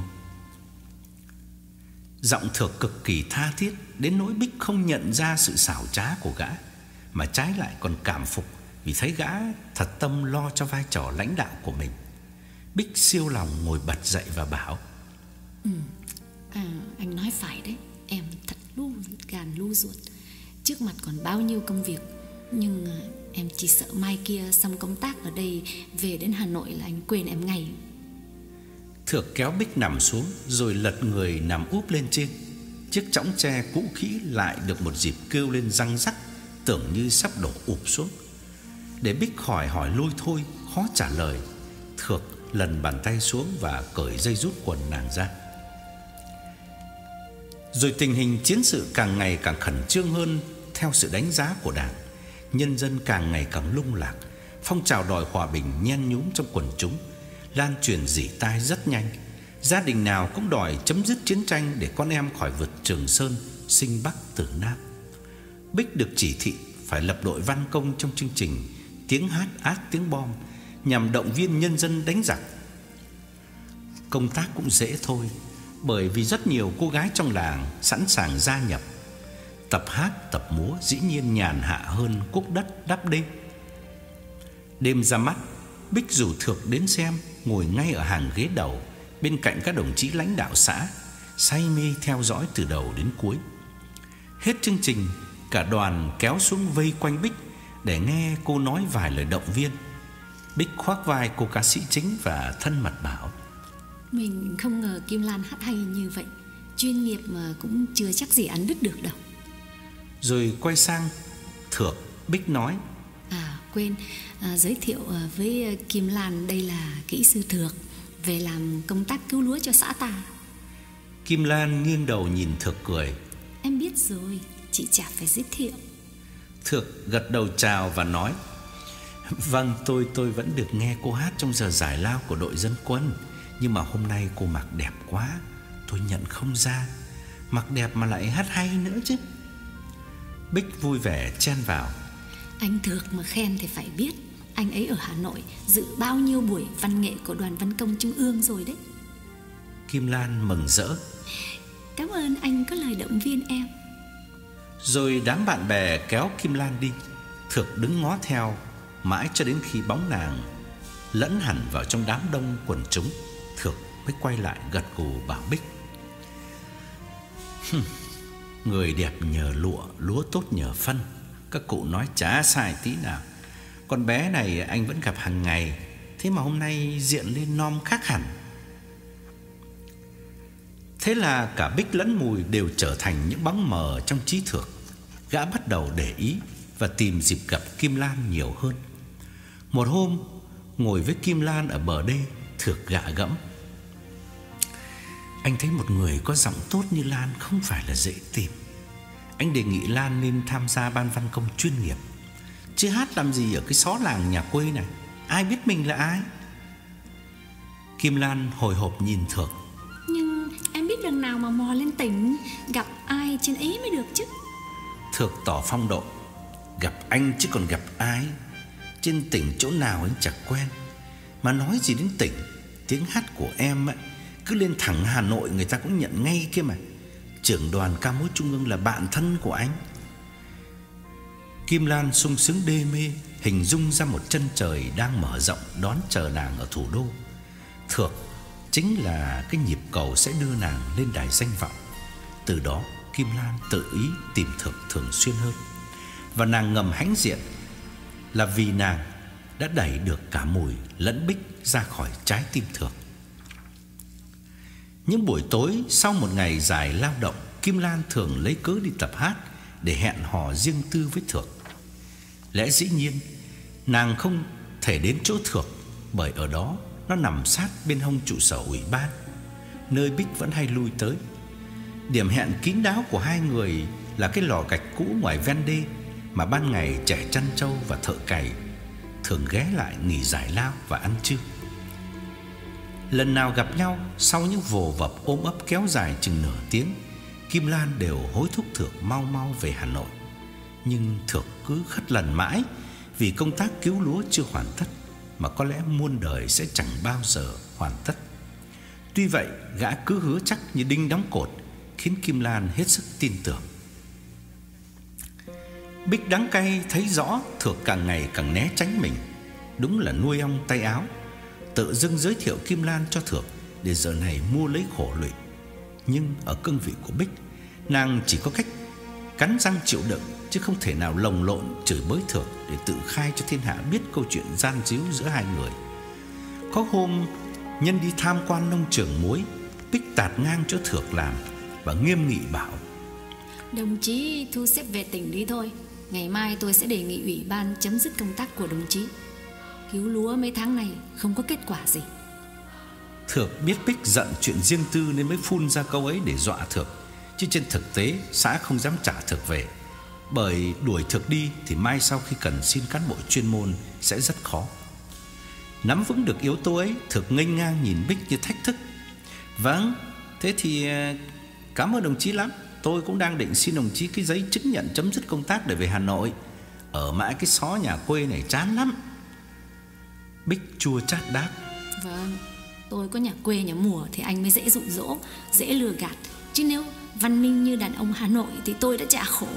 Giọng Thược cực kỳ tha thiết, đến nỗi Bích không nhận ra sự xảo trá của gã, mà trái lại còn cảm phục vì thấy gã thật tâm lo cho vai trò lãnh đạo của mình. Bích siêu lòng ngồi bật dậy và bảo: Ừ, à, anh nói phải đấy. Em thật lu gàn lu ruột. Trước mặt còn bao nhiêu công việc, nhưng em chỉ sợ mai kia xong công tác ở đây, về đến Hà Nội là anh quên em ngay. Thược kéo Bích nằm xuống, rồi lật người nằm úp lên trên. Chiếc chõng tre cũ kỹ lại được một dịp kêu lên răng rắc, tưởng như sắp đổ ụp xuống. Để Bích hỏi hỏi lôi thôi, khó trả lời, Thược lần bàn tay xuống và cởi dây rút quần nàng ra. Rồi tình hình chiến sự càng ngày càng khẩn trương hơn theo sự đánh giá của Đảng. Nhân dân càng ngày càng lung lạc, phong trào đòi hòa bình nhen nhúm trong quần chúng, lan truyền rỉ tai rất nhanh. Gia đình nào cũng đòi chấm dứt chiến tranh để con em khỏi vượt Trường Sơn, sinh Bắc tử Nam. Bích được chỉ thị phải lập đội văn công trong chương trình Tiếng hát át tiếng bom, nhằm động viên nhân dân đánh giặc. Công tác cũng dễ thôi, bởi vì rất nhiều cô gái trong làng sẵn sàng gia nhập. Tập hát, tập múa dĩ nhiên nhàn hạ hơn cuốc đất đắp đê. Đêm ra mắt, Bích rủ Thược đến xem, ngồi ngay ở hàng ghế đầu, bên cạnh các đồng chí lãnh đạo xã, say mê theo dõi từ đầu đến cuối. Hết chương trình, cả đoàn kéo xuống vây quanh Bích để nghe cô nói vài lời động viên. Bích khoác vai cô ca sĩ chính và thân mật bảo: Mình không ngờ Kim Lan hát hay như vậy, chuyên nghiệp mà cũng chưa chắc gì ăn đứt được đâu. Rồi quay sang Thược, Bích nói: À quên, à, giới thiệu với Kim Lan, đây là kỹ sư Thược, về làm công tác cứu lúa cho xã ta. Kim Lan nghiêng đầu nhìn Thược cười: Em biết rồi, chị chả phải giới thiệu. Thược gật đầu chào và nói: Vâng, tôi tôi vẫn được nghe cô hát trong giờ giải lao của đội dân quân, nhưng mà hôm nay cô mặc đẹp quá, tôi nhận không ra. Mặc đẹp mà lại hát hay nữa chứ. Bích vui vẻ chen vào: Anh Thược mà khen thì phải biết, anh ấy ở Hà Nội dự bao nhiêu buổi văn nghệ của Đoàn Văn Công Trung ương rồi đấy. Kim Lan mừng rỡ: Cảm ơn anh có lời động viên em. Rồi đám bạn bè kéo Kim Lan đi. Thược đứng ngó theo mãi cho đến khi bóng nàng lẫn hẳn vào trong đám đông quần chúng. Thược mới quay lại gật gù bảo Bích: Người đẹp nhờ lụa, lúa tốt nhờ phân. Các cụ nói chả sai tí nào. Con bé này anh vẫn gặp hàng ngày, thế mà hôm nay diện lên non khác hẳn. Thế là cả Bích lẫn Mùi đều trở thành những bóng mờ trong trí Thược. Gã bắt đầu để ý và tìm dịp gặp Kim Lan nhiều hơn. Một hôm ngồi với Kim Lan ở bờ đê, Thược gạ gẫm: Anh thấy một người có giọng tốt như Lan không phải là dễ tìm. Anh đề nghị Lan nên tham gia ban văn công chuyên nghiệp, chứ hát làm gì ở cái xó làng nhà quê này, ai biết mình là ai. Kim Lan hồi hộp nhìn Thược: Nhưng em biết đường nào mà mò lên tỉnh, gặp ai trên ấy mới được chứ. Thược tỏ phong độ: Gặp anh chứ còn gặp ai. Trên tỉnh chỗ nào anh chẳng quen. Mà nói gì đến tỉnh, tiếng hát của em ấy, cứ lên thẳng Hà Nội người ta cũng nhận ngay kia mà. Trưởng đoàn ca múa trung ương là bạn thân của anh. Kim Lan sung sướng đê mê, hình dung ra một chân trời đang mở rộng đón chờ nàng ở thủ đô. Thược chính là cái nhịp cầu sẽ đưa nàng lên đài danh vọng. Từ đó Kim Lan tự ý tìm Thược thường xuyên hơn. Và nàng ngầm hãnh diện là vì nàng đã đẩy được cả Mùi lẫn Bích ra khỏi trái tim Thược. Những buổi tối sau một ngày dài lao động, Kim Lan thường lấy cớ đi tập hát để hẹn hò riêng tư với Thược. Lẽ dĩ nhiên nàng không thể đến chỗ Thược, bởi ở đó nó nằm sát bên hông trụ sở ủy ban, nơi Bích vẫn hay lui tới. Điểm hẹn kín đáo của hai người là cái lò gạch cũ ngoài ven đê mà ban ngày trẻ chăn trâu và thợ cày thường ghé lại nghỉ giải lao và ăn trưa. Lần nào gặp nhau sau những vồ vập ôm ấp kéo dài chừng nửa tiếng, Kim Lan đều hối thúc Thược mau mau về Hà Nội. Nhưng Thược cứ khất lần mãi vì công tác cứu lúa chưa hoàn tất, mà có lẽ muôn đời sẽ chẳng bao giờ hoàn tất. Tuy vậy, gã cứ hứa chắc như đinh đóng cột, khiến Kim Lan hết sức tin tưởng. Bích đắng cay thấy rõ Thược càng ngày càng né tránh mình, đúng là nuôi ong tay áo. Tự dưng giới thiệu Kim Lan cho Thược để giờ này mua lấy khổ lụy. Nhưng ở cương vị của Bích, nàng chỉ có cách cắn răng chịu đựng, chứ không thể nào lồng lộn chửi bới Thược để tự khai cho thiên hạ biết câu chuyện gian díu giữa hai người. Có hôm nhân đi tham quan nông trường muối, Bích tạt ngang chỗ Thược làm và nghiêm nghị bảo: Đồng chí thu xếp về tỉnh đi thôi. Ngày mai tôi sẽ đề nghị ủy ban chấm dứt công tác của đồng chí. Cứu lúa mấy tháng này không có kết quả gì. Thược biết Bích giận chuyện riêng tư nên mới phun ra câu ấy để dọa Thược, chứ trên thực tế xã không dám trả Thược về. Bởi đuổi Thược đi thì mai sau khi cần xin cán bộ chuyên môn sẽ rất khó. Nắm vững được yếu tố ấy, Thược nghênh ngang nhìn Bích như thách thức: Vâng, thế thì cảm ơn đồng chí lắm. Tôi cũng đang định xin đồng chí cái giấy chứng nhận chấm dứt công tác để về Hà Nội. Ở mãi cái xó nhà quê này chán lắm. Bích chua chát đáp: Vâng, tôi có nhà quê nhà mùa thì anh mới dễ dụ dỗ, dễ lừa gạt. Chứ nếu văn minh như đàn ông Hà Nội thì tôi đã chả khổ.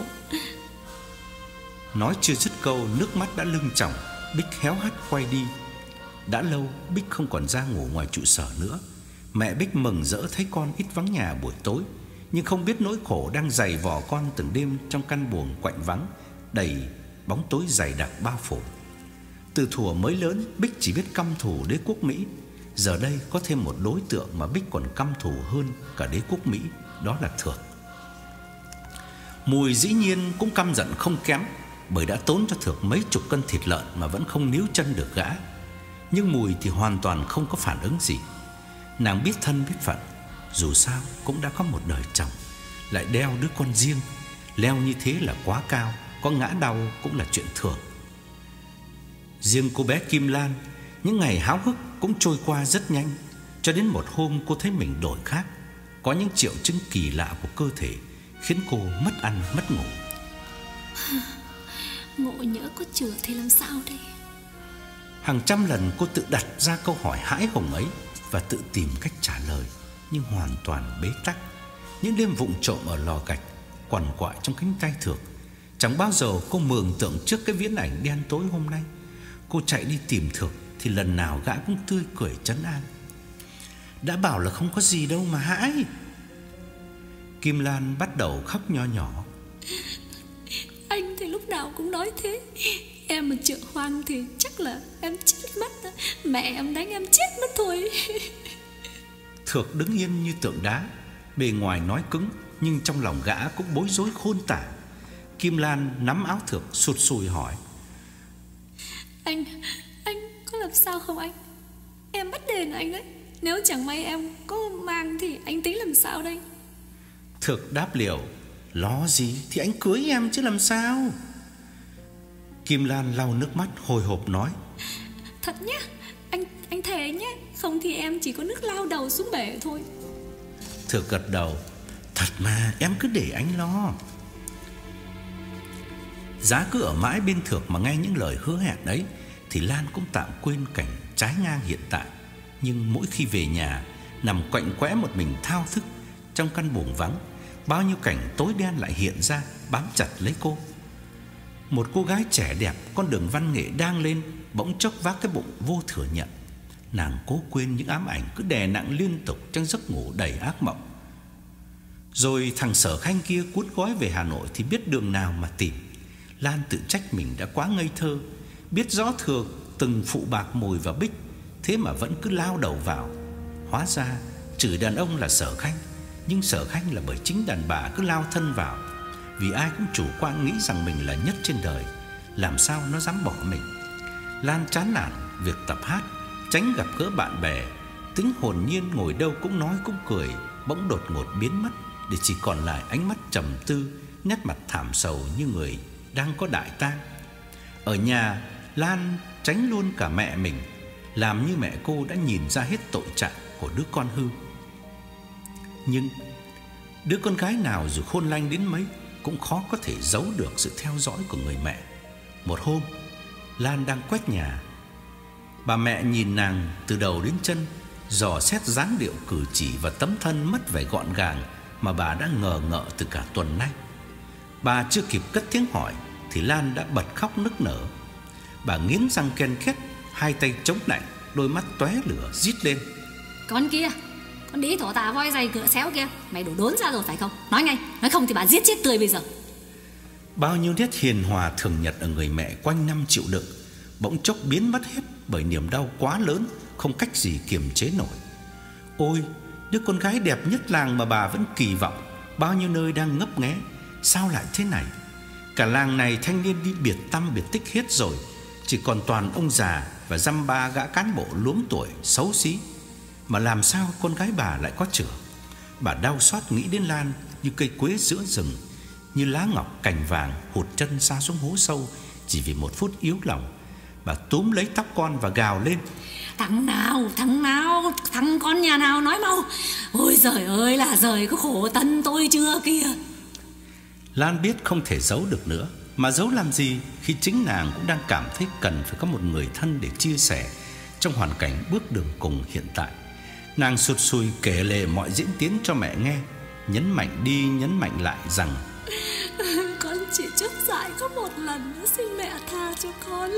Nói chưa dứt câu, nước mắt đã lưng tròng. Bích héo hắt quay đi. Đã lâu Bích không còn ra ngủ ngoài trụ sở nữa. Mẹ Bích mừng rỡ thấy con ít vắng nhà buổi tối, nhưng không biết nỗi khổ đang dày vò con từng đêm trong căn buồng quạnh vắng, đầy bóng tối dày đặc bao phủ. Từ thuở mới lớn, Bích chỉ biết căm thù đế quốc Mỹ. Giờ đây có thêm một đối tượng mà Bích còn căm thù hơn cả đế quốc Mỹ, đó là Thược. Mùi dĩ nhiên cũng căm giận không kém, bởi đã tốn cho Thược mấy chục cân thịt lợn mà vẫn không níu chân được gã. Nhưng Mùi thì hoàn toàn không có phản ứng gì. Nàng biết thân biết phận, dù sao cũng đã có một đời chồng, lại đeo đứa con riêng. Leo như thế là quá cao, có ngã đau cũng là chuyện thường. Riêng cô bé Kim Lan, những ngày háo hức cũng trôi qua rất nhanh. Cho đến một hôm cô thấy mình đổi khác, có những triệu chứng kỳ lạ của cơ thể khiến cô mất ăn mất ngủ. Ngộ nhỡ có chữa thì làm sao đây? Hàng trăm lần cô tự đặt ra câu hỏi hãi hùng ấy và tự tìm cách trả lời, nhưng hoàn toàn bế tắc. Những đêm vụng trộm ở lò gạch quằn quại trong cánh tay Thược, chẳng bao giờ cô mường tượng trước cái viễn ảnh đen tối hôm nay. Cô chạy đi tìm Thược thì lần nào gã cũng tươi cười trấn an. Đã bảo là không có gì đâu mà hãi. Kim Lan bắt đầu khóc nho nhỏ. Anh thì lúc nào cũng nói thế. Em mà chữa hoang thì chắc là em chết mất. Mẹ em đánh em chết mất thôi. Thược đứng yên như tượng đá, bề ngoài nói cứng nhưng trong lòng gã cũng bối rối khôn tả. Kim Lan nắm áo Thược sụt sùi hỏi: Anh, anh có làm sao không anh? Em bắt đền anh đấy. Nếu chẳng may em có mang thì anh tính làm sao đây? Thược đáp liều: Lo gì thì anh cưới em chứ làm sao. Kim Lan lau nước mắt hồi hộp nói: Thật nhá, anh anh thề nhá, không thì em chỉ có nước lao đầu xuống bể thôi. Thược gật đầu: Thật mà, em cứ để anh lo. Giá cứ ở mãi bên Thược mà nghe những lời hứa hẹn ấy thì Lan cũng tạm quên cảnh trái ngang hiện tại. Nhưng mỗi khi về nhà, nằm quạnh quẽ một mình thao thức trong căn buồng vắng, bao nhiêu cảnh tối đen lại hiện ra, bám chặt lấy cô. Một cô gái trẻ đẹp, con đường văn nghệ đang lên, bỗng chốc vác cái bụng vô thừa nhận. Nàng cố quên những ám ảnh cứ đè nặng liên tục trong giấc ngủ đầy ác mộng. Rồi thằng Sở Khanh kia cuốn gói về Hà Nội thì biết đường nào mà tìm. Lan tự trách mình đã quá ngây thơ, biết rõ Thược từng phụ bạc Mùi và Bích, thế mà vẫn cứ lao đầu vào. Hóa ra chửi đàn ông là Sở Khanh, nhưng Sở Khanh là bởi chính đàn bà cứ lao thân vào. Vì ai cũng chủ quan nghĩ rằng mình là nhất trên đời, làm sao nó dám bỏ mình. Lan chán nản việc tập hát, tránh gặp gỡ bạn bè, tính hồn nhiên ngồi đâu cũng nói cũng cười, bỗng đột ngột biến mất, để chỉ còn lại ánh mắt trầm tư, nét mặt thảm sầu như người đang có đại tang. Ở nhà, Lan tránh luôn cả mẹ mình, làm như mẹ cô đã nhìn ra hết tội trạng của đứa con hư. Nhưng đứa con gái nào dù khôn lanh đến mấy cũng khó có thể giấu được sự theo dõi của người mẹ. Một hôm, Lan đang quét nhà, bà mẹ nhìn nàng từ đầu đến chân, dò xét dáng điệu cử chỉ và tấm thân mất vẻ gọn gàng mà bà đã ngờ ngợ từ cả tuần nay. Bà chưa kịp cất tiếng hỏi thì Lan đã bật khóc nức nở. Bà nghiến răng ken két, hai tay chống lạnh, đôi mắt tóe lửa rít lên: Con kia, con đĩ thổ tà voi giày cửa xéo kia, mày đổ đốn ra rồi phải không? Nói ngay, nói không thì bà giết chết tươi bây giờ. Bao nhiêu nét hiền hòa thường nhật ở người mẹ quanh năm chịu đựng bỗng chốc biến mất hết bởi niềm đau quá lớn, không cách gì kiềm chế nổi. Ôi, đứa con gái đẹp nhất làng mà bà vẫn kỳ vọng, bao nhiêu nơi đang ngấp nghé, sao lại thế này? Cả làng này thanh niên đi biệt tăm biệt tích hết rồi, chỉ còn toàn ông già và dăm ba gã cán bộ luống tuổi xấu xí. Mà làm sao con gái bà lại có chữa? Bà đau xót nghĩ đến Lan như cây quế giữa rừng, như lá ngọc cành vàng hụt chân xa xuống hố sâu chỉ vì một phút yếu lòng. Bà túm lấy tóc con và gào lên: Thằng nào, thằng nào, thằng con nhà nào nói mau. Ôi giời ơi là giời, có khổ tân tôi chưa kìa. Lan biết không thể giấu được nữa, mà giấu làm gì khi chính nàng cũng đang cảm thấy cần phải có một người thân để chia sẻ trong hoàn cảnh bước đường cùng hiện tại. Nàng sụt sùi kể lể mọi diễn tiến cho mẹ nghe. nhấn mạnh đi nhấn mạnh lại rằng con chỉ chúc dại có một lần nữa, xin mẹ tha cho con.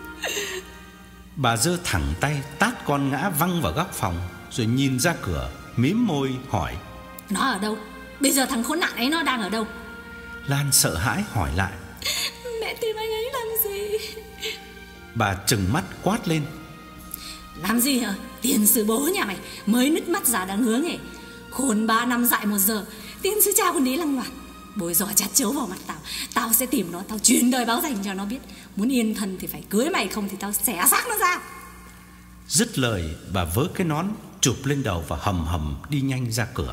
Bà giơ thẳng tay tát con ngã văng vào góc phòng, rồi nhìn ra cửa, mím môi hỏi: Nó ở đâu? Bây giờ thằng khốn nạn ấy nó đang ở đâu? Lan sợ hãi hỏi lại: Mẹ tìm anh ấy làm gì? Bà trừng mắt quát lên: Làm gì hả? Tiền sư bố nhà mày mới nứt mắt ra đã ngứa nghề. Khôn ba năm dại một giờ, tiền sư cha còn đi lăng loạt bồi dò chát chấu vào mặt tao. Tao sẽ tìm nó, tao truyền đời báo dành cho nó biết, muốn yên thân thì phải cưới mày, không thì tao xẻ xác nó ra. Dứt lời, bà vớ cái nón chụp lên đầu và hầm hầm đi nhanh ra cửa.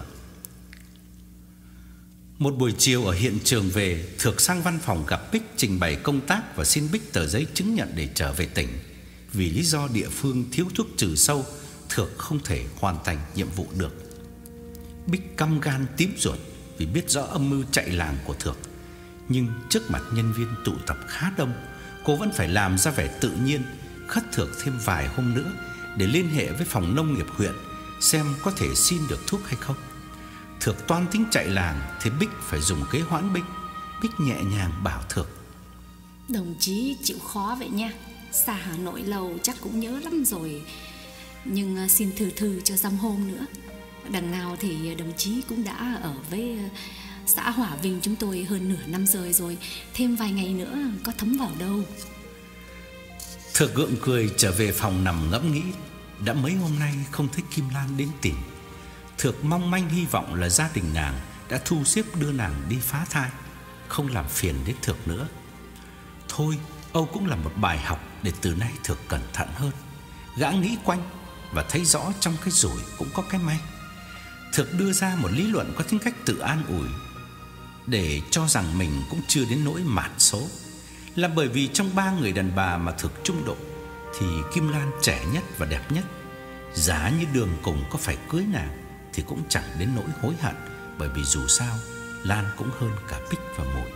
Một buổi chiều ở hiện trường về, Thược sang văn phòng gặp Bích trình bày công tác và xin Bích tờ giấy chứng nhận để trở về tỉnh. Vì lý do địa phương thiếu thuốc trừ sâu, Thược không thể hoàn thành nhiệm vụ được. Bích căm gan tím ruột vì biết rõ âm mưu chạy làng của Thược, nhưng trước mặt nhân viên tụ tập khá đông, cô vẫn phải làm ra vẻ tự nhiên, khất Thược thêm vài hôm nữa để liên hệ với phòng nông nghiệp huyện xem có thể xin được thuốc hay không. Thược toan tính chạy làng thì Bích phải dùng kế hoãn binh. Bích nhẹ nhàng bảo Thược: Đồng chí chịu khó vậy nha, xa Hà Nội lâu chắc cũng nhớ lắm rồi, nhưng xin thư thư cho dăm hôm nữa. Đằng nào thì đồng chí cũng đã ở với xã Hỏa Vinh chúng tôi hơn nửa năm rồi rồi, thêm vài ngày nữa có thấm vào đâu. Thược gượng cười trở về phòng nằm ngẫm nghĩ. Đã mấy hôm nay không thấy Kim Lan đến tìm. Thược mong manh hy vọng là gia đình nàng đã thu xếp đưa nàng đi phá thai, không làm phiền đến Thược nữa. Thôi, Âu cũng là một bài học để từ nay Thược cẩn thận hơn. Gã nghĩ quanh và thấy rõ trong cái rủi cũng có cái may. Thược đưa ra một lý luận có tính cách tự an ủi, để cho rằng mình cũng chưa đến nỗi mạt số. Là bởi vì trong ba người đàn bà mà Thược trung độ thì Kim Lan trẻ nhất và đẹp nhất. Giá như đường cùng có phải cưới nàng thì cũng chẳng đến nỗi hối hận, bởi vì dù sao Lan cũng hơn cả Bích và Mùi.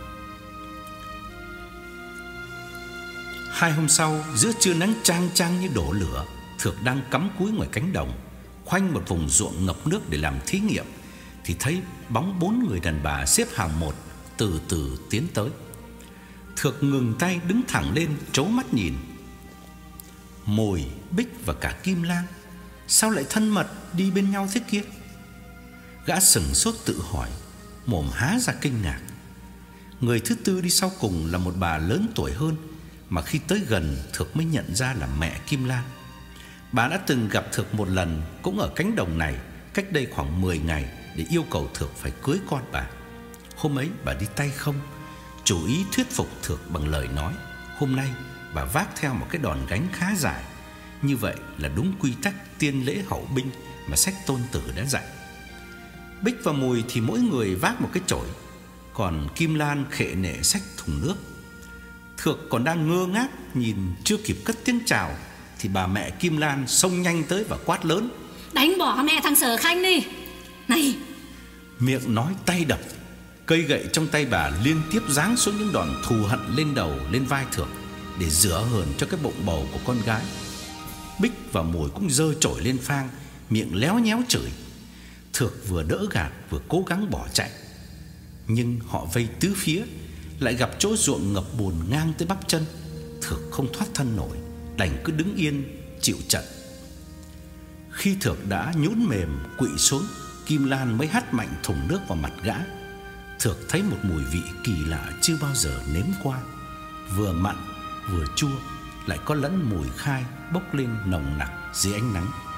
Hai hôm sau, giữa trưa nắng chang chang như đổ lửa, Thược đang cắm cúi ngoài cánh đồng, khoanh một vùng ruộng ngập nước để làm thí nghiệm, thì thấy bóng bốn người đàn bà xếp hàng một từ từ tiến tới. Thược ngừng tay đứng thẳng lên, trố mắt nhìn. Mùi, Bích và cả Kim Lan sao lại thân mật đi bên nhau thế kia? Gã sững sốt tự hỏi, mồm há ra kinh ngạc. Người thứ tư đi sau cùng là một bà lớn tuổi hơn, mà khi tới gần Thược mới nhận ra là mẹ Kim Lan. Bà đã từng gặp Thược một lần, cũng ở cánh đồng này, cách đây khoảng mười ngày, để yêu cầu Thược phải cưới con bà. Hôm ấy bà đi tay không, chủ ý thuyết phục Thược bằng lời nói. Hôm nay bà vác theo một cái đòn gánh khá dài. Như vậy là đúng quy tắc tiên lễ hậu binh mà sách Tôn Tử đã dạy. Bích và Mùi thì mỗi người vác một cái chổi, còn Kim Lan khệ nệ xách thùng nước. Thược còn đang ngơ ngác nhìn, chưa kịp cất tiếng chào thì bà mẹ Kim Lan xông nhanh tới và quát lớn: Đánh bỏ mẹ thằng Sở Khanh đi. Này! Miệng nói tay đập, cây gậy trong tay bà liên tiếp giáng xuống những đòn thù hận lên đầu, lên vai Thược, để rửa hờn cho cái bụng bầu của con gái. Bích và Mùi cũng giơ chổi lên phang, miệng léo nhéo chửi. Thược vừa đỡ gạt vừa cố gắng bỏ chạy, nhưng họ vây tứ phía, lại gặp chỗ ruộng ngập bùn ngang tới bắp chân. Thược không thoát thân nổi, đành cứ đứng yên chịu trận. Khi Thược đã nhũn mềm quỵ xuống, Kim Lan mới hắt mạnh thùng nước vào mặt gã. Thược thấy một mùi vị kỳ lạ chưa bao giờ nếm qua, vừa mặn vừa chua, lại có lẫn mùi khai bốc lên nồng nặc dưới ánh nắng.